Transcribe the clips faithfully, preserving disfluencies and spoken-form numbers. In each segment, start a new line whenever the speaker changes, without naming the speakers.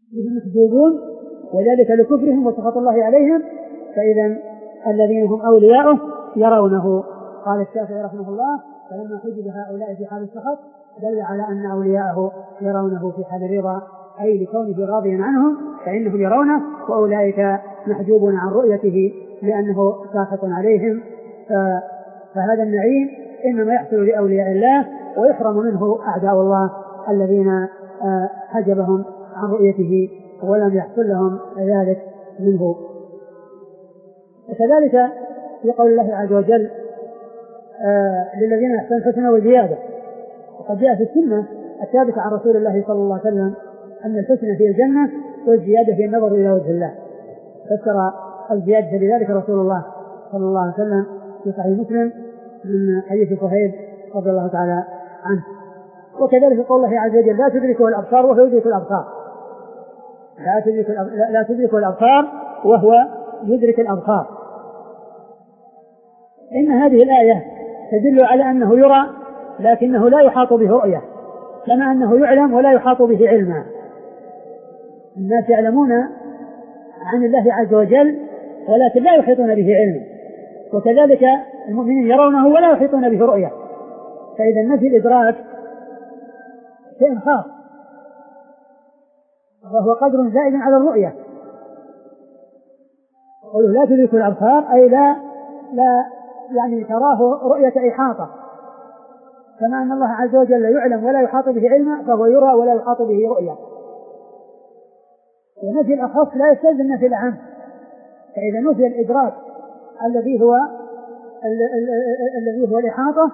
هم محجوبون وذلك لكفرهم وسخط الله عليهم، فإذا الذين هم أولياؤه يرونه. قال الشافعي رحمه الله: فلما حجب هؤلاء في حال السخط دل على أن أولياءه يرونه في حال الرضا، أي لكونه راضيا عنهم فإنهم يرونه، وأولئك محجوبون عن رؤيته لأنه ساخط عليهم. فهذا النعيم إنما يحصل لأولياء الله ويحرم منه أعداء الله الذين حجبهم عن رؤيته ولم يحصل لهم ذلك منه. وكذلك في قول الله عز وجل: آه للذين أحسنوا الحسنى وزيادة. وقد جاء في السنة الثابتة عن رسول الله صلى الله عليه وسلم أن الحسنى في الجنة والزيادة في النظر إلى وجه الله، فسر الزيادة بذلك رسول الله صلى الله عليه وسلم في صحيح مسلم من حديث صهيب رضي الله تعالى عنه. وكذلك قول الله عز وجل: لا تدركه الأبصار وهو يدرك الأبصار. لا تدرك لا تدركه الأبصار وهو يدرك الأبصار. إن هذه الآية تدل على أنه يرى لكنه لا يحاط به رؤية، كما أنه يعلم ولا يحاط به علما. الناس يعلمون عن الله عز وجل ولكن لا يحيطون به علما، وكذلك المؤمنين يرونه ولا يحيطون به رؤية. فإذا نفي الإدراك شيء خاص وهو قدر زائد على الرؤية. قوله لا تدرك الأبصار أي لا لا يعني تراه رؤية إحاطة، كما أن الله عز وجل يعلم ولا يحاط به علما فهو يرى ولا يحاط به رؤية. ونفي الأخص لا يستلزم نفي العام، فإذا نفي الإدراك الذي هو الذي هو الإحاطة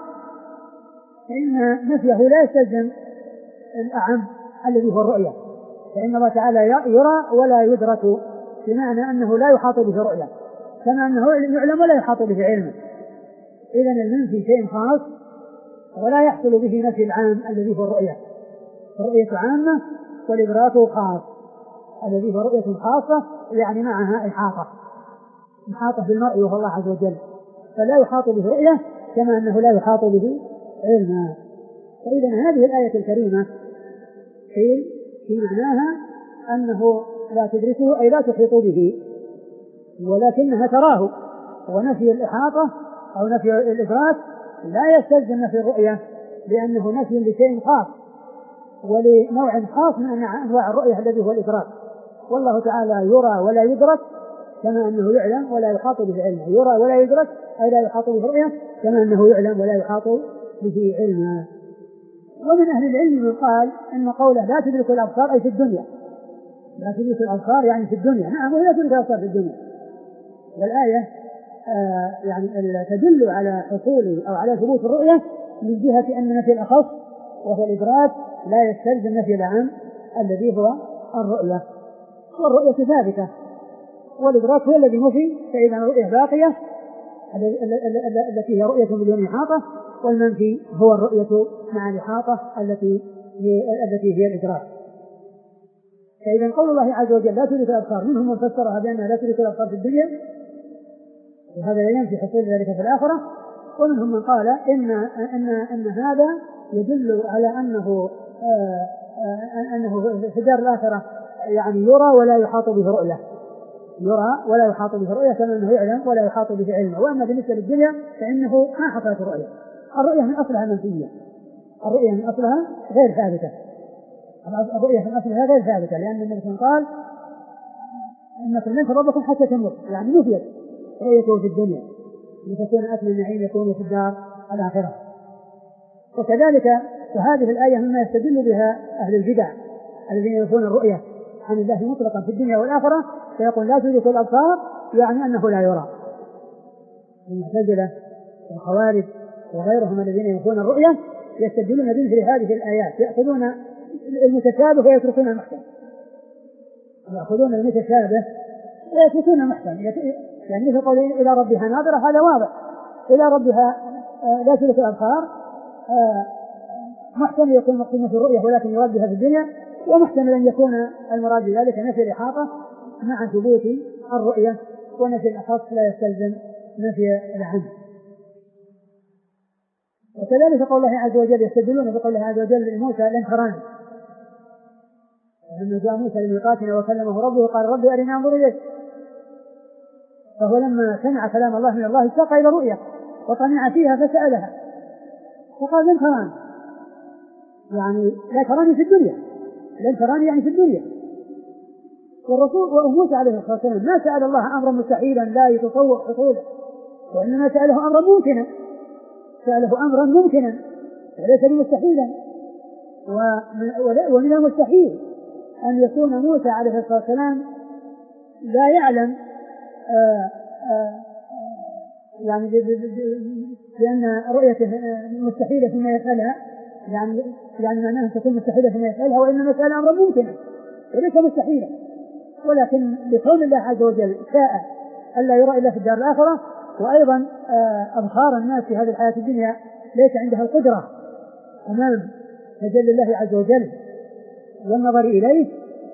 فإن نفيه لا يستلزم الأعم الذي هو الرؤية، فإن الله تعالى يرى ولا يدرك، بمعنى أنه لا يحاط به رؤية، كما أنه يعلم ولا يحاط به علما. إذن المنفي شيء خاص ولا يحصل به نفي العام الذي هو الرؤية. الرؤية عامة والإدراك خاص، الذي هو رؤية خاصة يعني معها إحاطة، إحاطة بالمرء وهو الله عز وجل، فلا يحاط به رؤية كما أنه لا يحاط به علما. فإذا هذه الآية الكريمة قيل في معناها أنه لا تدركه أي لا تحيط به ولكنها تراه، ونفي الإحاطة أو نفي الإدراك لا يستلزم نفي الرؤية، لأنه نفي لشيء خاص ولنوع خاص من أنواع الرؤية الذي هو الإدراك. والله تعالى يرى ولا يدرك كما أنه يعلم ولا يحاط به علما، يرى ولا يدرك أي لا يحاط به رؤية كما أنه يعلم ولا يحاط به علما. ومن أهل العلم من قال أن قوله لا تدرك الأبصار أي في الدنيا، لا تدرك الأبصار يعني في الدنيا، نعم ولا تدرك الأبصار في الدنيا. والآية آه يعني تدل على حصول أو على ثبوت الرؤية من جهة أن نفي الأخص وهو الإدراك لا يستلزم نفي العام الذي هو الرؤية، والرؤية ثابتة والإدراك هو الذي نفي، فإذا الرؤية باقية التي هي رؤية بدون إحاطة، والمنفي هو الرؤية مع الإحاطة التي هي التي هي الإدراك. فإذا قول الله عز وجل لا تدرك الأبصار منهم من فسرها بأنها لا تدرك الأبصار في الدنيا وهذا لا ينفي حصول ذلك في الآخرة، ومنهم من قال إن أن أن هذا يدل على أنه آآ آآ أنه في الدار الآخرة يعني يرى ولا يحاط به رؤية، يرى ولا يحاط به رؤية كما أنه يعلم ولا يحاط به علم. وأما بالنسبة للدنيا فإنه ما حصلت الرؤية، الرؤية من أصلها منفية، الرؤية من أصلها غير ثابتة، الرؤية من أصلها غير ثابتة، لأن النبي صلى الله عليه وسلم قال إنكم لن تربكم حتى تموت، يعني نفيت رؤيته في الدنيا لتكون أكل النعيم يكون في الدار الآخرة. وكذلك فهذه الآية مما يستدل بها أهل البدع الذين ينفون الرؤية عن الله مطلقا في الدنيا والآخرة، فيقول لا تدرك الأبصار يعني أنه لا يرى. المعتزلة والخوارج وغيرهم الذين ينفون الرؤية يستدلون بمثل هذه الآيات، يأخذون المتشابه ويتركون المحكم، يأخذون المتشابه ويتركون المحكم، يعني مثل قول إلى ربها ناظرة هذا واضح، إلى ربها لا تدرك الأبصار محتمل يكون مقصود في الرؤية ولكن يراد بها في الدنيا، ومحتمل أن يكون المراد بذلك نفي الإحاطة مع ثبوت الرؤية، ونفي الأخص لا يستلزم نفي العام. وكذلك قول الله عز وجل يستدلون بقول الله عز وجل لموسى لن تراني، لما جاء موسى لميقاتنا وكلمه ربه قال ربي أرني أنظر إليك، فهو لما سمع كلام الله من الله اشتاق إلى رؤية وطمع فيها فسألها فقال لن تراني، يعني لا تراني في الدنيا، لن تراني يعني في الدنيا. والرسول وموسى عليه الصلاة والسلام ما سأل الله أمرا مستحيلا لا يتصور حصوله، وإنما سأله أمرا ممكنا، سأله أمرا ممكنا وليس بمستحيلا. ومن المستحيل أن يكون موسى عليه الصلاة والسلام لا يعلم آآ آآ يعني لأن رؤيته مستحيلة فيما يسألها، يعني يعني معناها أن تكون مستحيلة فيما يسألها، وإنما سأل أمرا ممكنا وليس مستحيلا. ولكن لكون الله عز وجل شاء ألا يرى إلا في الدار الآخرة، وأيضا أبصار الناس في هذه الحياة الدنيا ليس عندها القدرة أمام تجلي الله عز وجل والنظر إليه،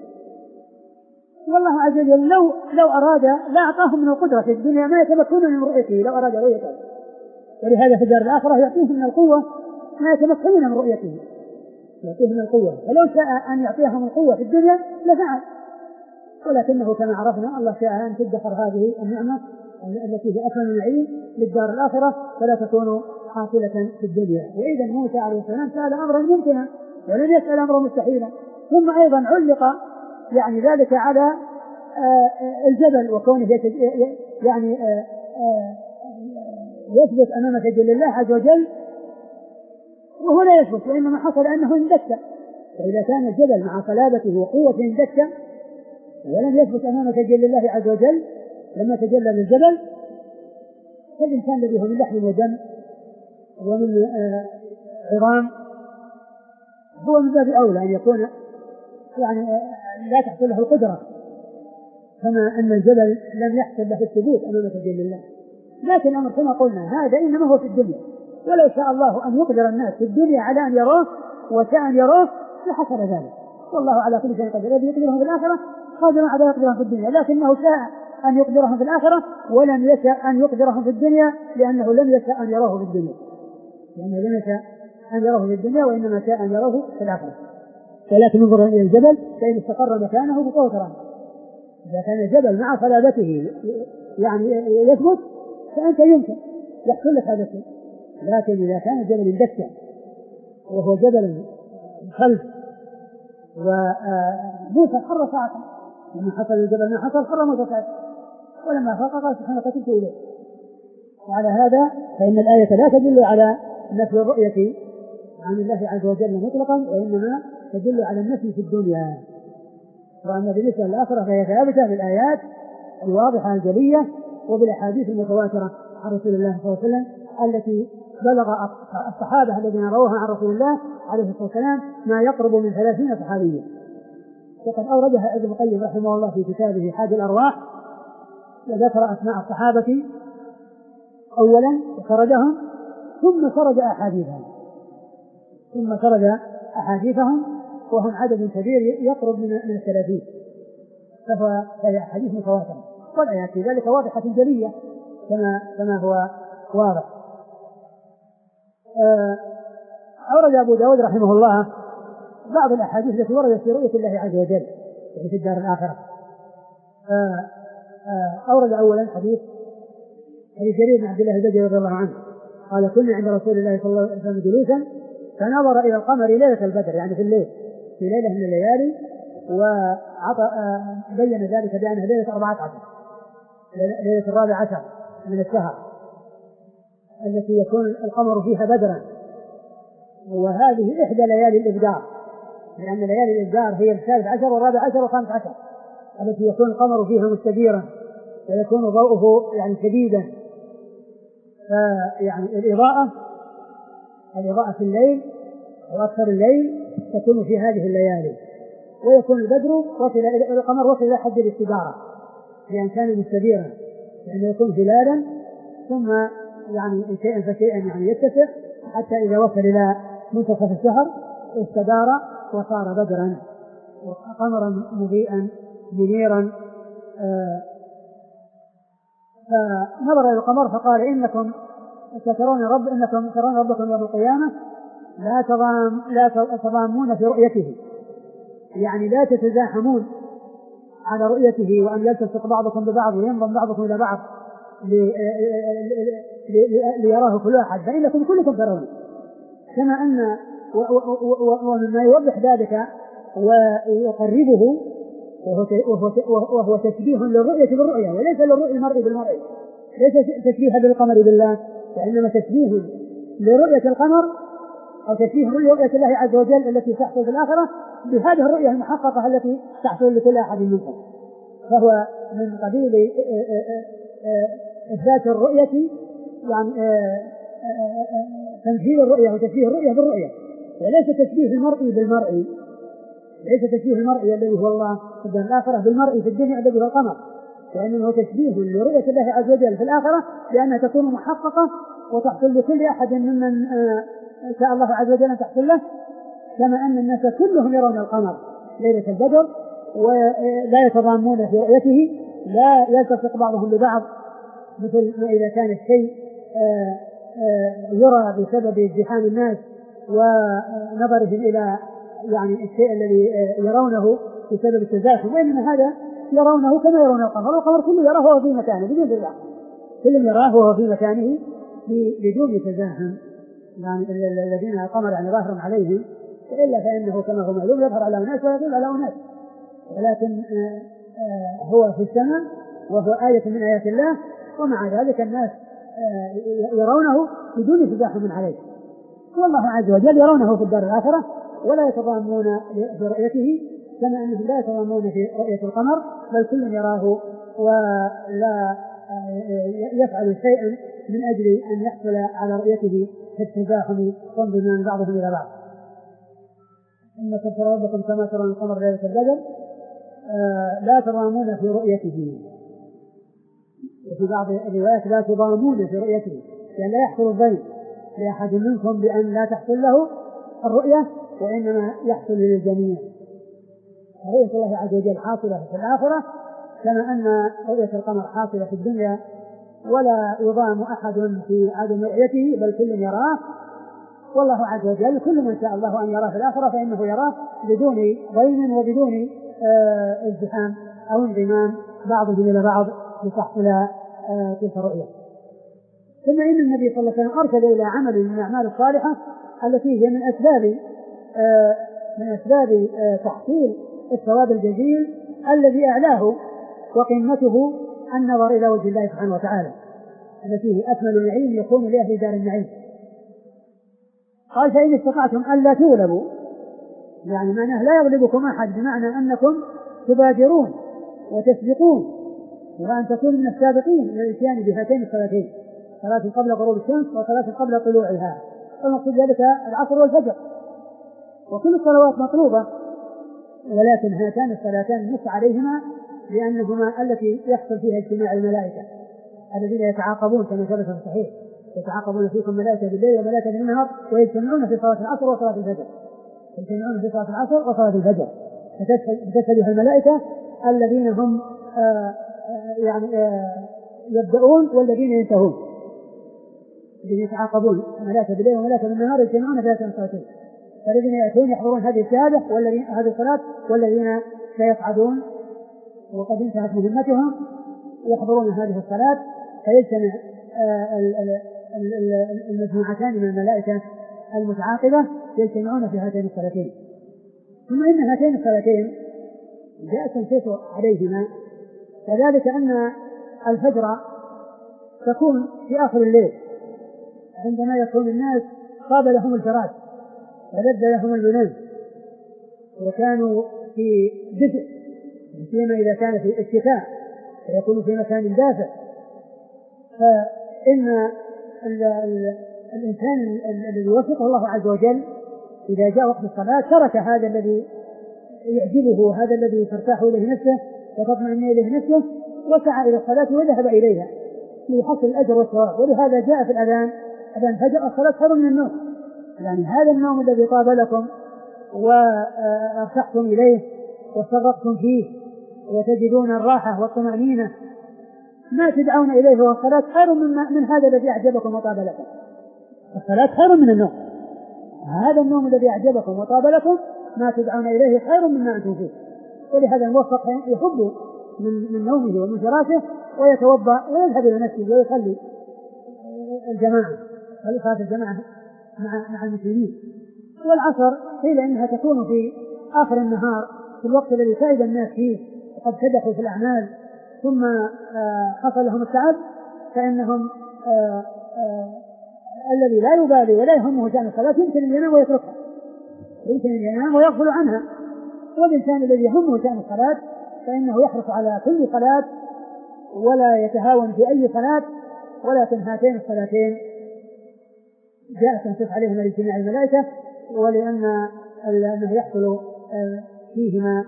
والله عز وجل لو لو أراد لا أعطاهم من القدرة في الدنيا ما يتمكنون من رؤيته لو أراد رؤيته، ولهذا في الدار الآخرة يعطيهم من القوة ما يتمكنون من رؤيته، يعطيهم القوة، فلو شاء أن يعطيهم القوة في الدنيا لفعل، ولكنه كما عرفنا الله شاء أن تدخر هذه النعمة التي هي أكمل العلم للدار الآخرة فلا تكون حاصلة في الدنيا. وإذا موسى عليه السلام سأل أمرا ممكنا ولم يسأل أمرا مستحيلا. ثم أيضا علق يعني ذلك على الجبل وكونه يعني يثبت أمام تجلي الله عز وجل، وهو لا يثبت، وإنما حصل أنه اندك. فإذا كان الجبل مع صلابته وقوته اندك ولم يثبت أمام تجلي الله عز وجل لما تجلى للجبل، فالإنسان الذي هو من لحم ودم ومن عظام هو من باب أولى أن يكون يعني لا تحصل له القدرة، كما أن الجبل لم يحصل له الثبوت أمام تجلي الله. لكن الأمر كما قلنا هذا إنما هو في الدنيا، ولو شاء الله أن يقدر الناس في الدنيا على أن يروه وشاء أن يروه لحصل ذلك، والله على كل شيء قدير. الذي يقدرهم في الآخرة قادر على يقدرهم في الدنيا، لكنه شاء أن يقدرهم في الآخرة ولم يشاء أن يقدرهم في الدنيا لأنه لم يشاء أن يروه في الدنيا، لأنه لم يشاء أن يروه في الدنيا وإنما شاء أن يروه في الآخرة. ولكن انظر إلى الجبل فإن استقر مكانه فسوف تراه. إذا كان الجبل مع صلابته يعني يثبت فأنت يمكن يحصل لك هذا الشيء، لكن إذا كان الجبل اندك وهو جبل خلف، وموسى حر ساعة لما حصل الجبل ما حصل حر موسى ساعة، ولما فاق قال سبحانك تبت إليه. وعلى هذا فإن الآية لا تدل على نفي الرؤية عن الله عز وجل مطلقا، وإنما تدل على النفي في الدنيا. وأما بالنسبة للآخرة فهي ثابتة بالآيات الواضحة الجلية وبالأحاديث المتواترة عن رسول الله صلى الله عليه وسلم التي بلغ الصحابة الذين روها عن رسول الله عليه الصلاة والسلام ما يقرب من ثلاثين صحابيا. وقد أوردها ابن القيم رحمه الله في كتابه حاد الأرواح، وذكر أسماء الصحابة أولا وخرجهم ثم خرج أحاديثهم ثم خرج أحاديثهم وهم عدد كبير يقرب من من الثلاثين، فهي أحاديث متواترة، والآيات في ذلك واضحة جلية كما كما هو واضح. أورد أبو داود رحمه الله بعض الأحاديث التي وردت في رؤية الله عز وجل يعني في الدار الآخرة. أورد أولا حديث حديث جرير بن عبد الله البجلي رضي الله عنه قال كنا عند رسول الله صلى الله عليه وسلم جلوسا فنظر إلى القمر ليلة البدر يعني في الليل في ليلة من الليالي، وبين ذلك بأنها ليلة أربعة عشر ليلة الرابع عشر من الشهر التي يكون القمر فيها بدرا، وهذه إحدى ليالي الإبدار، لأن ليالي الإبدار هي الثالث عشر والرابع عشر والخامس عشر التي يكون القمر فيها مستديرا ويكون ضوءه يعني شديدا، فيعني الإضاءة الإضاءة في الليل وأكثر الليل تكون في هذه الليالي، ويكون البدر وصل القمر وصل إلى حد الاستدارة لأن كان مستديرا، يعني يكون هلالا ثم يعني شيئا فشيئا يعني يتسع حتى إذا وصل إلى منتصف الشهر استدار وصار بدرا وقمرا مضيئا منيرا. آه فنظر إلى القمر فقال إنكم سترون رب إنكم ترون ربكم يوم القيامة لا تضام لا تضامون في رؤيته، يعني لا تتزاحمون على رؤيته وأن يلتصق بعضكم ببعض وينضم بعضكم إلى بعض ليراه كل أحد، فإنكم كلكم ترونه. كما أن ومما يوضح ذلك ويقربه وهو تشبيه للرؤية بالرؤية وليس للرؤية المرء بالمرء، ليس تشبيه بالقمر بالله، وإنما تشبيه لرؤية القمر أو تشبيه رؤية الله عز وجل التي تحصل في الآخرة بهذه الرؤية المحققة التي تحصل لكل أحد منكم. فهو من قبيل إثبات الرؤية، يعني تمثيل الرؤية وتشبيه الرؤية بالرؤية، وليس تشبيه المرء بالمرء، ليس تشبيه المرء الذي هو الله في الدار الآخرة بالمرء في الدنيا الذي هو القمر، وإنه تشبيه لرؤية الله عز وجل في الآخرة لأنها تكون محققة وتحصل لكل أحد ممن شاء الله عز وجل أن تحصل له، كما أن الناس كلهم يرون القمر ليلة البدر ولا يتضامون في رؤيته، لا يلتصق بعضهم ببعض، مثل ما إذا كان الشيء يرى بسبب ازدحام الناس ونظرهم إلى يعني الشيء الذي يرونه بسبب التزاحم، وإنما هذا يرونه كما يرون القمر، والقمر كله يراه وهو في مكانه بدون تزاحم، كل يراه وهو في مكانه بدون تزاحم. يعني الذين القمر يعني ظاهر عليهم، إلا فإنه كما هو معلوم يظهر على أناس ويغيب على أناس، ولكن هو في السماء وهو آية من آيات الله، ومع ذلك الناس يرونه بدون تزاحم عليه، والله عز وجل يرونه في الدار الآخرة ولا يتضامون في رؤيته كما أنهم لا يتضامون في رؤية القمر، بل كل يراه ولا يفعل شيئا من أجل أن يحصل على رؤيته في التزاحم وانضمام بعضهم إلى بعض. إنكم ترون ربكم كما ترون القمر ليلة البدر لا تضامون في رؤيته، وفي بعض الروايات لا تضامون في رؤيته، يعني لا يحصل الضيم لأحد منكم بأن لا تحصل له الرؤية، وإنما يحصل للجميع. رؤية الله عز وجل حاصلة في الآخرة كما أن رؤية القمر حاصلة في الدنيا، ولا يضام أحد في عدم رؤيته بل كل يراه، والله عز وجل كل من شاء الله أن يراه في الآخرة فإنه يراه بدون ضيم وبدون ازدحام أو انضمام بعضهم إلى بعض لتحصل تلك الرؤية. ثم إن النبي صلى الله عليه وسلم أرشد إلى عمل من الأعمال الصالحة التي هي من أسباب من أسباب تحصيل الثواب الجزيل الذي أعلاه وقمته النظر إلى وجه الله سبحانه وتعالى التي هي أكمل النعيم يكون لأهل دار النعيم. قال فإن استطعتم ألا تغلبوا، يعني معناه لا يغلبكم أحد، بمعنى أنكم تبادرون وتسبقون وأن تكونوا من السابقين إلى الاتيان بهاتين الصلاتين، صلاة قبل غروب الشمس وصلاة قبل طلوعها، المقصود ذلك العصر والفجر، وكل الصلوات مطلوبة، ولكن هاتان الصلاتان نص عليهما لأنهما التي يحصل فيها اجتماع الملائكة الذين يتعاقبون كما ثبت في الصحيح، يتعاقبون فيكم ملائكة بالليل وملائكة بالنهار ويجتمعون في صلاة العصر وصلاة الفجر، يجتمعون في صلاة العصر وصلاة الفجر، فتشهدها الملائكة الذين هم آآ آآ يعني آآ يبدأون والذين ينتهون، الذين يتعاقبون ملائكة بالليل وملائكة بالنهار يجتمعون في هاتين الصلاتين، فالذين يأتون يحضرون هذه الشهادة والذين هذه الصلاة، والذين سيصعدون وقد انتهت مهمتهم يحضرون هذه الصلاة، فيجتمع المجموعتان من الملائكة المتعاقبة يجتمعون في هاتين الصلاتين. ثم إن هاتين الصلاتين جاء التنصيص عليهما، وذلك أن الفجر تكون في آخر الليل عندما يكون الناس طاب لهم الفراش ولذ لهم المنام وكانوا في دفء، فيما إذا كان في الشتاء فيكون في مكان دافئ، فإن الإنسان الذي يوفقه الله عز وجل إذا جاء وقت الصلاة ترك هذا الذي يعجبه، هذا الذي ترتاح إليه نفسه وتطمئن إليه نفسه، وسعى إلى الصلاة وذهب إليها ليحصل الأجر والثواب. ولهذا جاء في الأذان أذان فجر الصلاة خير من النوم، يعني هذا النوم الذي طاب لكم وارتحتم إليه واستغرقتم فيه وتجدون الراحة والطمأنينة ما تدعون إليه، والصلاة خير من, من هذا الذي أعجبكم وطاب لكم. الصلاة خير من النوم، هذا النوم الذي أعجبكم وطاب لكم ما تدعون إليه خير مما أنتم فيه. ولهذا الموفق يحب من, من نومه ومن فراشه ويتوضأ ويذهب إلى المسجد ويصلي الجماعة صلاة الجماعة مع, مع المسلمين. والعصر قيل إنها تكون في آخر النهار في الوقت الذي سائد الناس فيه وقد كدحوا في الأعمال ثم حصل لهم التعب، فإنهم آآ آآ الذي لا يبالي ولا يهمه شأن الصلاة يمكن أن ينام ويتركها، يمكن أن ينام ويغفل عنها. والإنسان الذي يهمه شأن الصلاة فإنه يحرص على كل صلاة ولا يتهاون في أي صلاة. ولكن هاتين الصلاتين جاءت تنصف عليهما لاجتماع الملائكة، ولأن أنه يحصل فيهما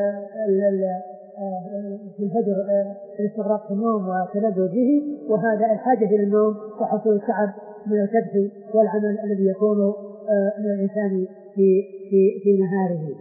في الفجر الاستغراق في النوم وتلذذ به، وهذا الحاجة إلى النوم وحصول التعب من الكدح والعمل الذي يكون من الإنسان في في في نهاره.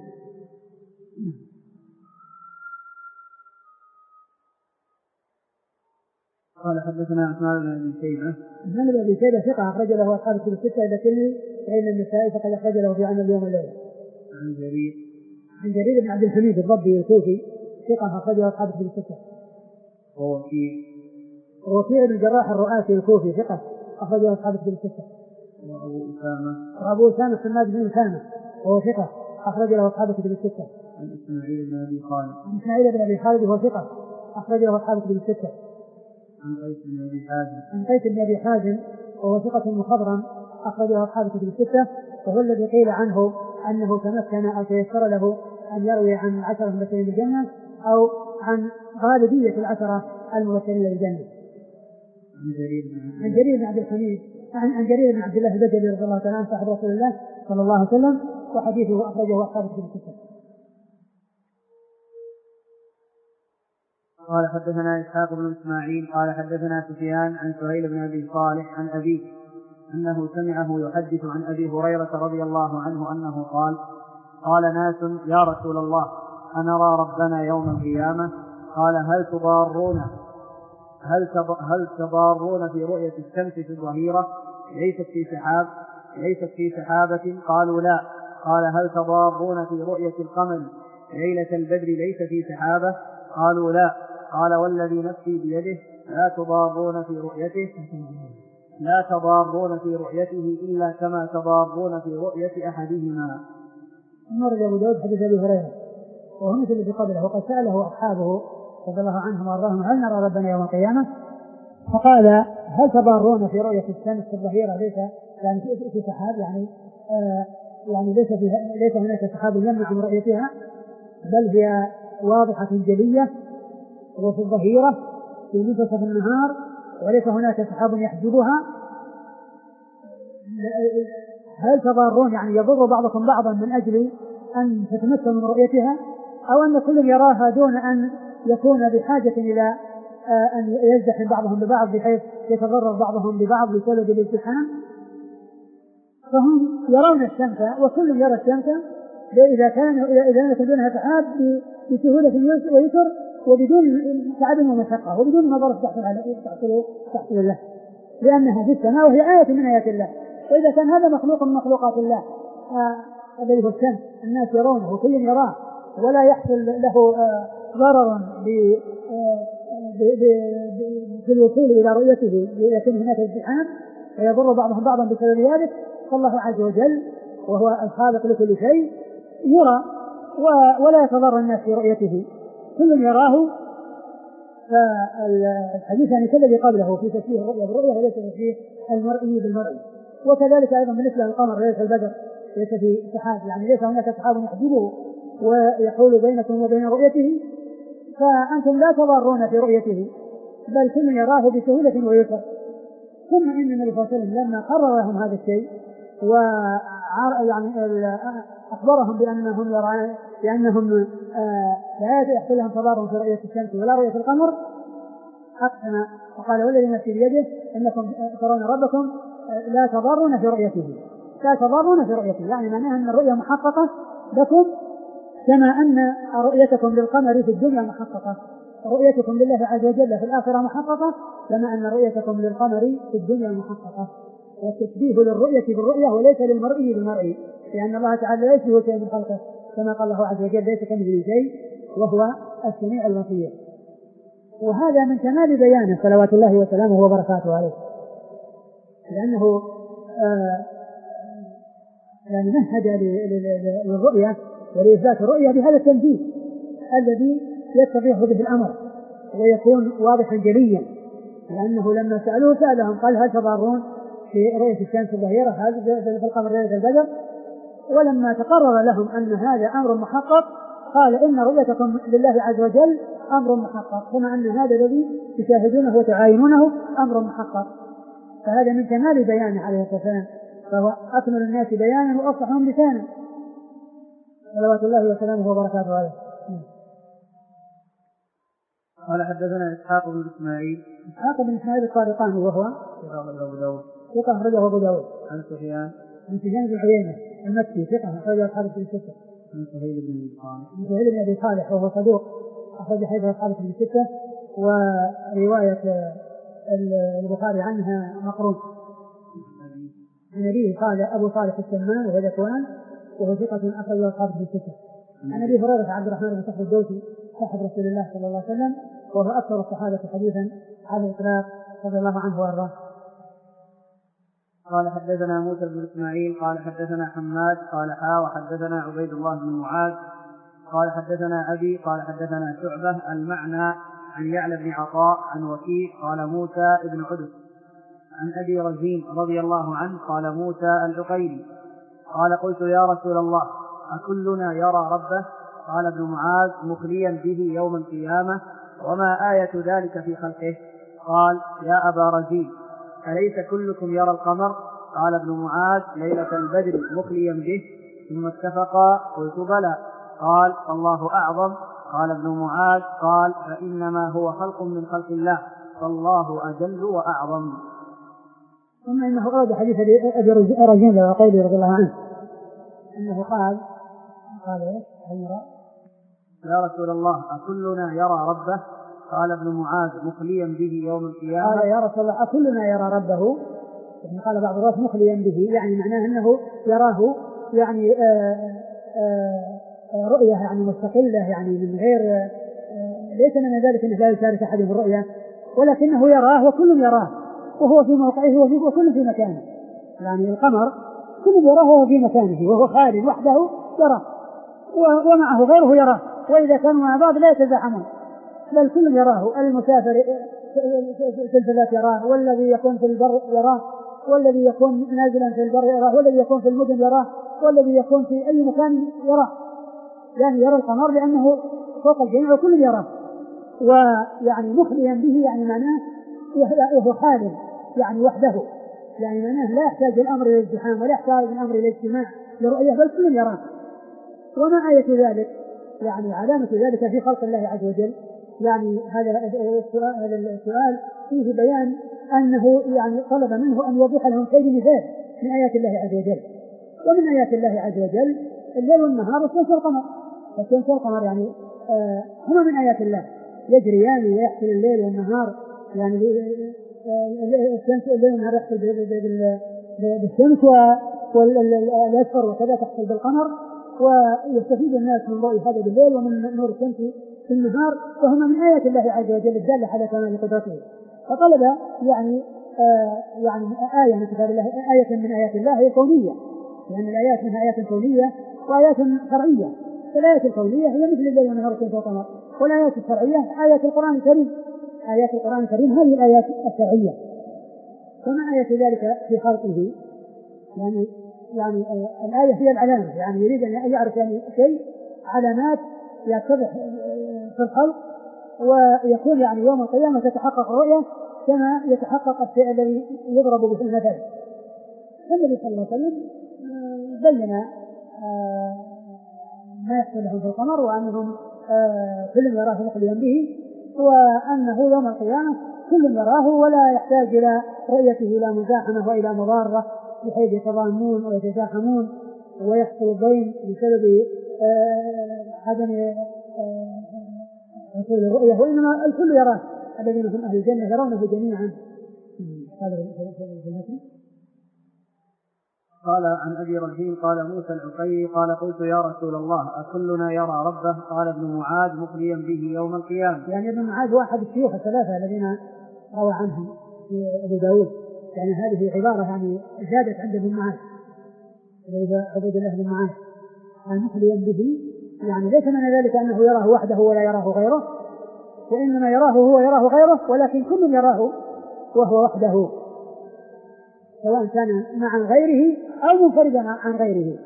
قال حدثنا عثمان بن ابي شيبه.
عثمان بن ابي شيبه ثقه اخرج له اصحاب الكتب السته الا الترمذي فان النسائي فقد اخرج له في عمل اليوم والليله.
عن جرير
عن جرير بن عبد الحميد الضبي الكوفي ثقه اخرج له اصحاب الكتب السته.
ووكيع
ووكيع بن الجراح الرؤاسي الكوفي ثقه اخرج له اصحاب الكتب السته.
وابو اسامه
وابو اسامه حماد بن اسامه وهو ثقه اخرج له اصحاب الكتب السته.
عن اسماعيل بن ابي خالد
عن اسماعيل بن ابي خالد وهو ثقه اخرج له اصحاب الكتب السته.
عن قيس بن ابي حازم
عن قيس بن ابي حازم وهو ثقة مخضرم أخرجه أصحاب الكتب الستة، وهو الذي قيل عنه أنه تمكن أو تيسر له أن يروي عن العشرة المبشرين بالجنة أو عن غالبية العشرة المبشرين بالجنة. عن جرير بن عبد الحميد عن جرير بن عبد الله البجلي رضي الله تعالى عنه صاحب رسول الله صلى الله عليه وسلم، وحديثه أخرجه أصحاب الكتب الستة.
قال حدثنا إسحاق بن إسماعيل قال حدثنا سفيان عن سهيل بن أبي صالح عن أبيه أنه سمعه يحدث عن أبي هريرة رضي الله عنه أنه قال: قال ناس: يا رسول الله، أنرى ربنا يوم القيامة؟ قال: هل تضارون هل هل تضارون في رؤية الشمس في الظهيرة ليست في سحاب ليست في سحابة؟ قالوا: لا. قال: هل تضارون في رؤية القمر ليلة البدر ليس في سحابة؟ قالوا: لا. قال: والذي نفسي بيده لا تضارون في رؤيته لا تضارون في رؤيته إلا كما تضارون في رؤية أحدهما.
أمر أبو داود حديث أبي هريرة وهو مثل الذي قبله، وقد سأله أصحابه رضي الله عنهم وأرضاهم: هل نرى ربنا يوم القيامة؟ فقال: هل تضارون في رؤية الشمس في الظهيرة ليس يعني في سحاب يعني آه يعني ليس فيها ليس هناك سحاب يمنع من رؤيتها، بل هي واضحة جلية، وفي الظهيرة في منتصف النهار وليس هناك سحاب يحجبها. هل تضارون يعني يضر بعضكم بعضا من أجل أن تتمكنوا من رؤيتها، أو أن كل يراها دون أن يكون بحاجة إلى أن يزدحم بعضهم ببعض بحيث يتضرر بعضهم ببعض بسبب الازدحام؟ فهم يرون الشمس وكل يرى الشمس إذا كان إذا كان دونها سحاب بسهولة ويسر وبدون تعب ومشقة وبدون نظر تحصل تحصل له، لأنها في السماء وهي آية من آيات الله. وإذا كان هذا مخلوق من مخلوقات الله الذي هو الشمس الناس يرونه وكل يراه ولا يحصل له ضرر في الوصول إلى رؤيته ليكون هناك ازدحام ويضر بعضهم بعضا بسبب ذلك، فالله عز وجل وهو الخالق لكل شيء يرى ولا يتضرر الناس في رؤيته، كل يراه. فالحديث يعني كالذي قبله في تشبيه الرؤيا بالرؤيا وليس تشبيه المرئي بالمرئي. وكذلك أيضا بالنسبة للقمر ليس البدر ليس في سحاب، يعني ليس هناك سحاب يحجبه ويحول بينكم وبين رؤيته، فأنتم لا تضارون في رؤيته بل كل يراه بسهولة ويسر. ثم إن النبي صلى الله عليه وسلم لما قرر لهم هذا الشيء ويعني أخبرهم بأنهم يرى بأنهم لا يحصل لهم تضارب في رؤية الشمس ولا رؤية القمر، أقسم وقال: والذي نفسي بيده إنكم ترون ربكم لا تضارون في رؤيته لا تضارون في رؤيته يعني معناها أن الرؤية محققة لكم كما أن رؤيتكم للقمر في الدنيا محققة، رؤيتكم لله عز وجل في الآخرة محققة كما أن رؤيتكم للقمر في الدنيا محققة. والتشبيه للرؤية بالرؤية وليس للمرئي بالمرئي، لأن الله تعالى لا يشبه شيء من خلقه كما قال الله عز وجل ليس كمثله شيء وهو السميع البصير. وهذا من كمال بيانه صلوات الله وسلامه وبركاته عليه، لأنه آه يعني مهد للرؤية ولإثبات الرؤية بهذا التنفيذ الذي يتضح به الأمر ويكون واضحا جليا، لأنه لما سألوه سألهم قال هل تضارون في رؤية الشمس الظهيرة في القمر ليلة البدر؟ ولما تقرر لهم أن هذا أمر محقق قال إن رؤيتكم لله عز وجل أمر محقق، كما أن هذا الذي تشاهدونه وتعاينونه أمر محقق. فهذا من كمال بيانه عليه الصلاة والسلام، فهو أكمل الناس بيانا وأصحهم لسانا صلوات الله وسلامه وبركاته عليه.
قال حدثنا إسحاق بن إسماعيل
إسحاق بن إسماعيل الطارقاني وهو
ثقة أبو داود
ثقة أخرجه أبو داود.
عن سفيان
عن سفيان بن عيينة المكي ثقة أخرجه أصحاب الكتب الستة.
عن سهيل بن أبي صالح
عن سهيل بن أبي صالح وهو صدوق أخرج حديث أصحاب الكتب الستة، ورواية البخاري عنها مقرون. عن أبيه قال أبو صالح السمان وهو ذكوان وهو ثقة أخرجه أصحاب الكتب الستة. عن أبي هريرة عبد الرحمن بن صخر الدوسي صاحب رسول الله صلى الله عليه وسلم وهو أكثر الصحابة حديثا على الإطلاق رضي الله عنه وأرضاه.
قال حدثنا موسى بن إسماعيل قال حدثنا حماد قال حا وحدثنا عبيد الله بن معاذ قال حدثنا أبي قال حدثنا شعبة المعنى عن يعلى بن عطاء عن وكيع قال موسى بن حدث عن أبي رزين رضي الله عنه قال موسى العقيلي قال قلت يا رسول الله أكلنا يرى ربه؟ قال ابن معاذ مخليا به يوم القيامة وما آية ذلك في خلقه؟ قال يا أبا رزين أليس كلكم يرى القمر؟ قال ابن معاذ ليلة البدر مخليا به ثم اتفقا قلت بلى. قال الله أعظم. قال ابن معاذ قال فإنما هو خلق من خلق الله فالله أجل وأعظم.
ثم إنه أورد حديث أبي رزين العقيلي رضي الله عنه أنه قال قال إيش
يا رسول الله أكلنا يرى ربه؟ قال ابن معاذ مخليا به يوم القيامة.
قال يا رسول الله أكلنا يرى ربه؟ يعني قال بعض الرواة مخليا به، يعني معناه أنه يراه يعني آآ آآ رؤية يعني مستقلة، يعني من غير ليس من ذلك أنه لا يشارك أحد في الرؤية، ولكنه يراه وكل يراه وهو في موقعه وكل في مكانه. يعني القمر كل يراه وهو في مكانه وهو خالد وحده يراه ومعه غيره يراه، وإذا كانوا مع بعض لا يتزاحمون بل كل يراه. المسافر في الفلات يراه، والذي يكون في البر يراه، والذي يكون نازلا في البر يراه، والذي يكون في المدن يراه، والذي يكون في أي مكان يراه. يعني يرى القمر لأنه فوق الجميع وكل يراه. ويعني مخليا به يعني معناه وهو خالد يعني وحده، يعني معناه لا يحتاج الأمر إلى الازدحام ولا يحتاج الأمر إلى الاجتماع لرؤية بل كل يراه. وما آية ذلك؟ يعني علامة ذلك في خلق الله عز وجل. يعني هذا السؤال, هذا السؤال فيه بيان أنه يعني طلب منه أن يوضح لهم شيء مثال من آيات الله عز وجل. ومن آيات الله عز وجل الليل والنهار والشمس والقمر. الشمس والقمر يعني آه هما من آيات الله يجريان ويحصل الليل والنهار، يعني الشمس الليل والنهار يحصل بالشمس والأشهر وكذا تحصل بالقمر، ويستفيد الناس من ضوء هذا بالليل ومن نور الشمس في النهار، وهما من آيات الله عز وجل الدالة على كمال قدرته. فطلب يعني آه يعني آية من كتاب الله، آية من آيات الله هي كونية، لأن الآيات منها آيات كونية وآيات شرعية. فالآيات الكونية هي مثل الليل والنهار والشمس والقمر، والآيات الشرعية آيات القرآن الكريم. آيات القرآن الكريم هذه الآيات الشرعية. فما آية ذلك في خلقه؟ يعني يعني آه الآية هي العلامة، يعني يريد أن يعرف يعني شيء علامات يتضح في الخلق، ويكون يعني يوم القيامة تتحقق الرؤية كما يتحقق الشيء الذي يضرب به المثل. النبي صلى الله عليه وسلم بين ما يحصل لهم في القمر، وأنهم كل يراه مخليا به، وأنه يوم القيامة كل يراه ولا يحتاج إلى رؤيته إلى مزاحمة وإلى مضارة بحيث يتضامون ويتزاحمون ويحصل الضيم بسبب عدم حصول الرؤية، وإنما الكل يراه. الذين هم أهل الجنة يرونه جميعا. هذا في المثل.
قال عن أبي رزين قال موسى العقيلي قال قلت يا رسول الله أكلنا يرى ربه؟ قال ابن معاذ مخليا به يوم القيامة.
يعني ابن معاذ هو أحد الشيوخ الثلاثة الذين روى عنهم في أبو داود، يعني هذه عبارة يعني زادت عند ابن معاذ عبيد الله بن معاذ مخليا به، يعني ليس من ذلك أنه يراه وحده ولا يراه غيره، وإنما يراه هو يراه غيره، ولكن كل يراه وهو وحده سواء كان مع غيره أو منفردا عن غيره.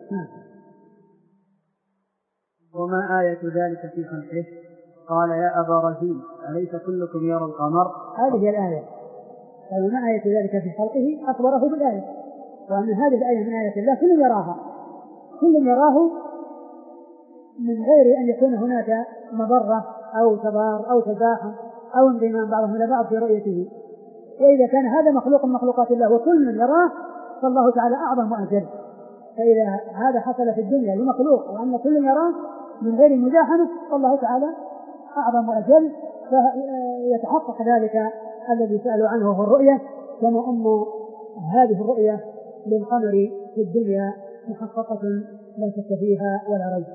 وما آية ذلك في خلقه؟ قال يا أبا رزين أليس كلكم يرى القمر؟
هذه الآية. وما آية ذلك في خلقه أخبره بالآية، وأن هذه الآية من آية الله كل يراها، كل يراه من غير أن يكون هناك مضرة أو تضار أو تزاحم أو انضمام بعضهم إلى بعض في رؤيته. وإذا كان هذا مخلوق من مخلوقات الله وكل من يراه فالله تعالى أعظم وأجل. فإذا هذا حصل في الدنيا لمخلوق وأن كل يراه من غير مزاحمة فالله تعالى أعظم وأجل، فيتحقق ذلك الذي سألوا عنه وهو الرؤية، كما أن هذه الرؤية للقمر في الدنيا محققة لا شك فيها ولا ريب.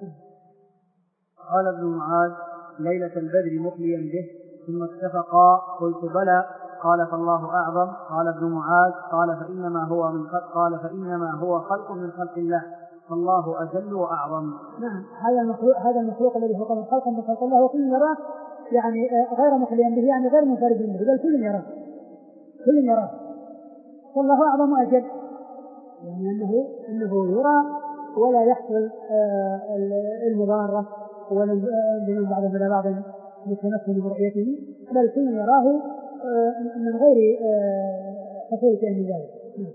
قال ابن معاذ ليلة البدر مخليا به ثم اتفقا قلت بلى قال فالله أعظم. قال ابن معاذ قال فإنما هو من خلق قال فإنما هو خلق من خلق الله فالله أجل وأعظم.
نعم، هذا المخلوق هذا المخلوق الذي هو من خلق من خلق الله وكل يراه، يعني غير مخليا به، يعني غير منفرد به، بل كل يراه كل يراه فالله أعظم وأجل، يعني أنه أنه يرى ولا يحصل المضارة ولا انضمام بعضهم إلى بعض للتمكن برؤيته، بل كل يراه من غير حصول شيء من ذلك.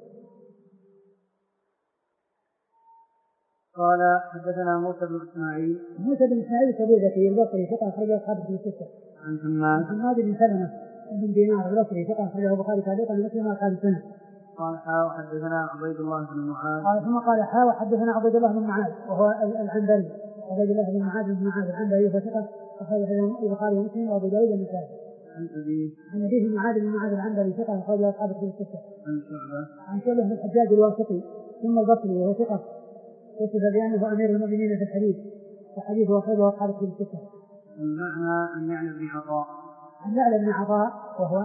قال حدثنا موسى بن إسماعيل
موسى بن إسماعيل التبوذكي البصري ثقة أخرجه أصحاب الكتب الستة.
عن حماد
حماد بن سلمة بن دينار البصري ثقة أخرجه البخاري تعليقا ومسلم وأصحاب السنة.
قال حا وحدثنا عبيد الله بن معاذ
قال ثم قال حا وحدثنا عبيد الله بن معاذ وهو العنبري، عبيد الله بن معاذ بن معاذ العنبري وثقة أخرجه البخاري ومسلم وأبو داود والنسائي.
عن أبيه
عن أبيه معاذ بن معاذ العنبري ثقة أخرجه أصحاب الكتب الستة.
عن شعبة
عن شعبة بن الحجاج الواسطي ثم البصري وهو ثقة وصف بأنه أمير المؤمنين في الحديث وحديثه أخرجه أصحاب الكتب الستة.
المعنى أن يعلى بن عطاء
عن يعلى بن عطاء وهو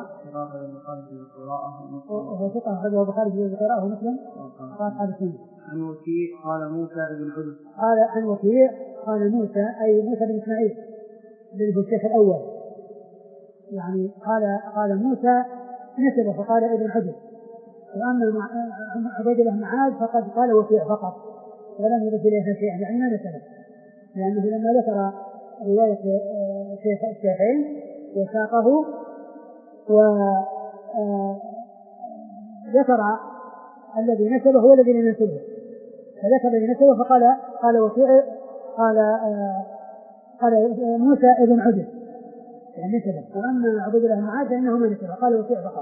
وهو ثقة أخرجه البخاري في القراءة ومسلم وأصحاب السنة.
عن وكيع قال موسى بن عبد
قال عن وكيع قال موسى أي موسى بن إسماعيل الذي هو الشيخ الأول، يعني قال قال موسى نسبه فقال ابن حجر، وأما عبيد الله معاذ فقد قال وكيع فقط ولم يرد إليها شيئا، يعني ما نسبه، لأنه لما ذكر رواية شيخ الشيخين وساقه وذكر الذي نسبه هو الذي لم ينسبه، فذكر الذي نسبه فقال قال وكيع قال قال موسى ابن عبد يعني نسبه، وأما عبد الله معاذ فإنه ما نسبه قال وكيع فقط،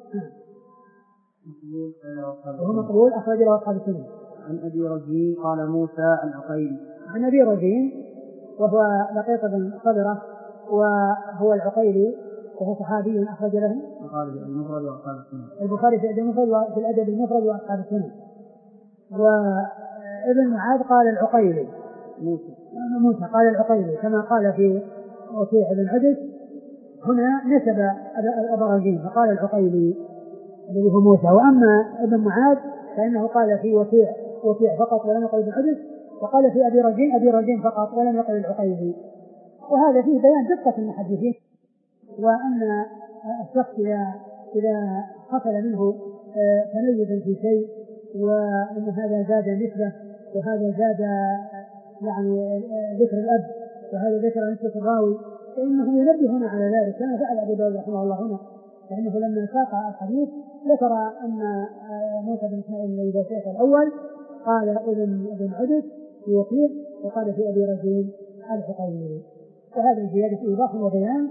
وهو مقبول أخرج له أصحاب السنة.
عن أبي رزين قال موسى العقيلي
عن أبي رزين وهو لقيط بن صبرة وهو العقيلي وهو صحابي أخرج له البخاري في الأدب المفرد وفي الأدب المفرد وأصحاب السنة. وابن معاذ قال العقيلي موسى موسى قال العقيلي كما قال في وكيع بن عدس، هنا نسب أبا رزين فقال العقيلي الذي هو موسى، وأما ابن معاذ فإنه قال في وكيع وكيع فقط ولم يقل ابن عدس، وقال في أبي رزين أبي رزين فقط ولم يقل العقيلي. وهذا فيه بيان دقة المحدثين، وأن الشخص إذا حصل منه تميز في شيء وأن هذا زاد نسبة وهذا زاد يعني ذكر الأب وهذا ذكر نسبة الراوي فإنه ينبه هنا على ذلك كما فعل أبو داود رحمه الله هنا، فإنه لما ساق الحديث ذكر أن موسى بن إسماعيل الذي هو الشيخ الأول قال ابن ابن عدس في وكيع وقال في أبي رزين العقيلي، وهذه زيادة إيضاح وبيان.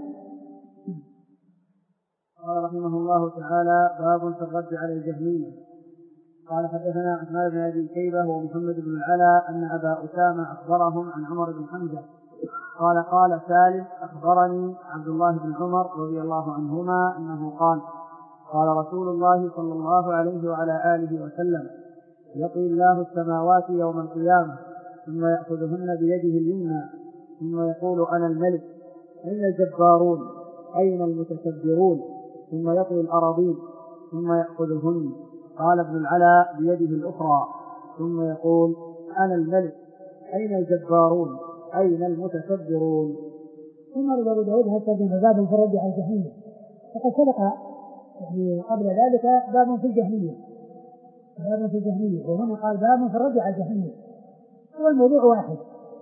قال رحمه الله تعالى باب في الرد على الجهمية. قال حدثنا عثمان بن أبي شيبة ومحمد بن العلاء أن أبا أسامة أخبرهم عن عمر بن حمزة قال قال سالم أخبرني عبد الله بن عمر رضي الله عنهما أنه قال قال رسول الله صلى الله عليه وعلى آله وسلم يطوي الله السماوات يوم القيامة ثم يأخذهن بيده اليمنى ثم يقول أنا الملك أين الجبارون أين المتكبرون ثم يطوي الأراضين ثم يأخذهن. قال ابن العلاء بيده الأخرى ثم يقول أنا الملك أين الجبارون أين المتكبرون.
ثم رد أبو داود هذا باب في الرد على الجهمية، وقد سبق قبل ذلك باب في الجهمية باب في الجهمية وهنا قال باب في الرد على الجهمية، هو الموضوع واحد.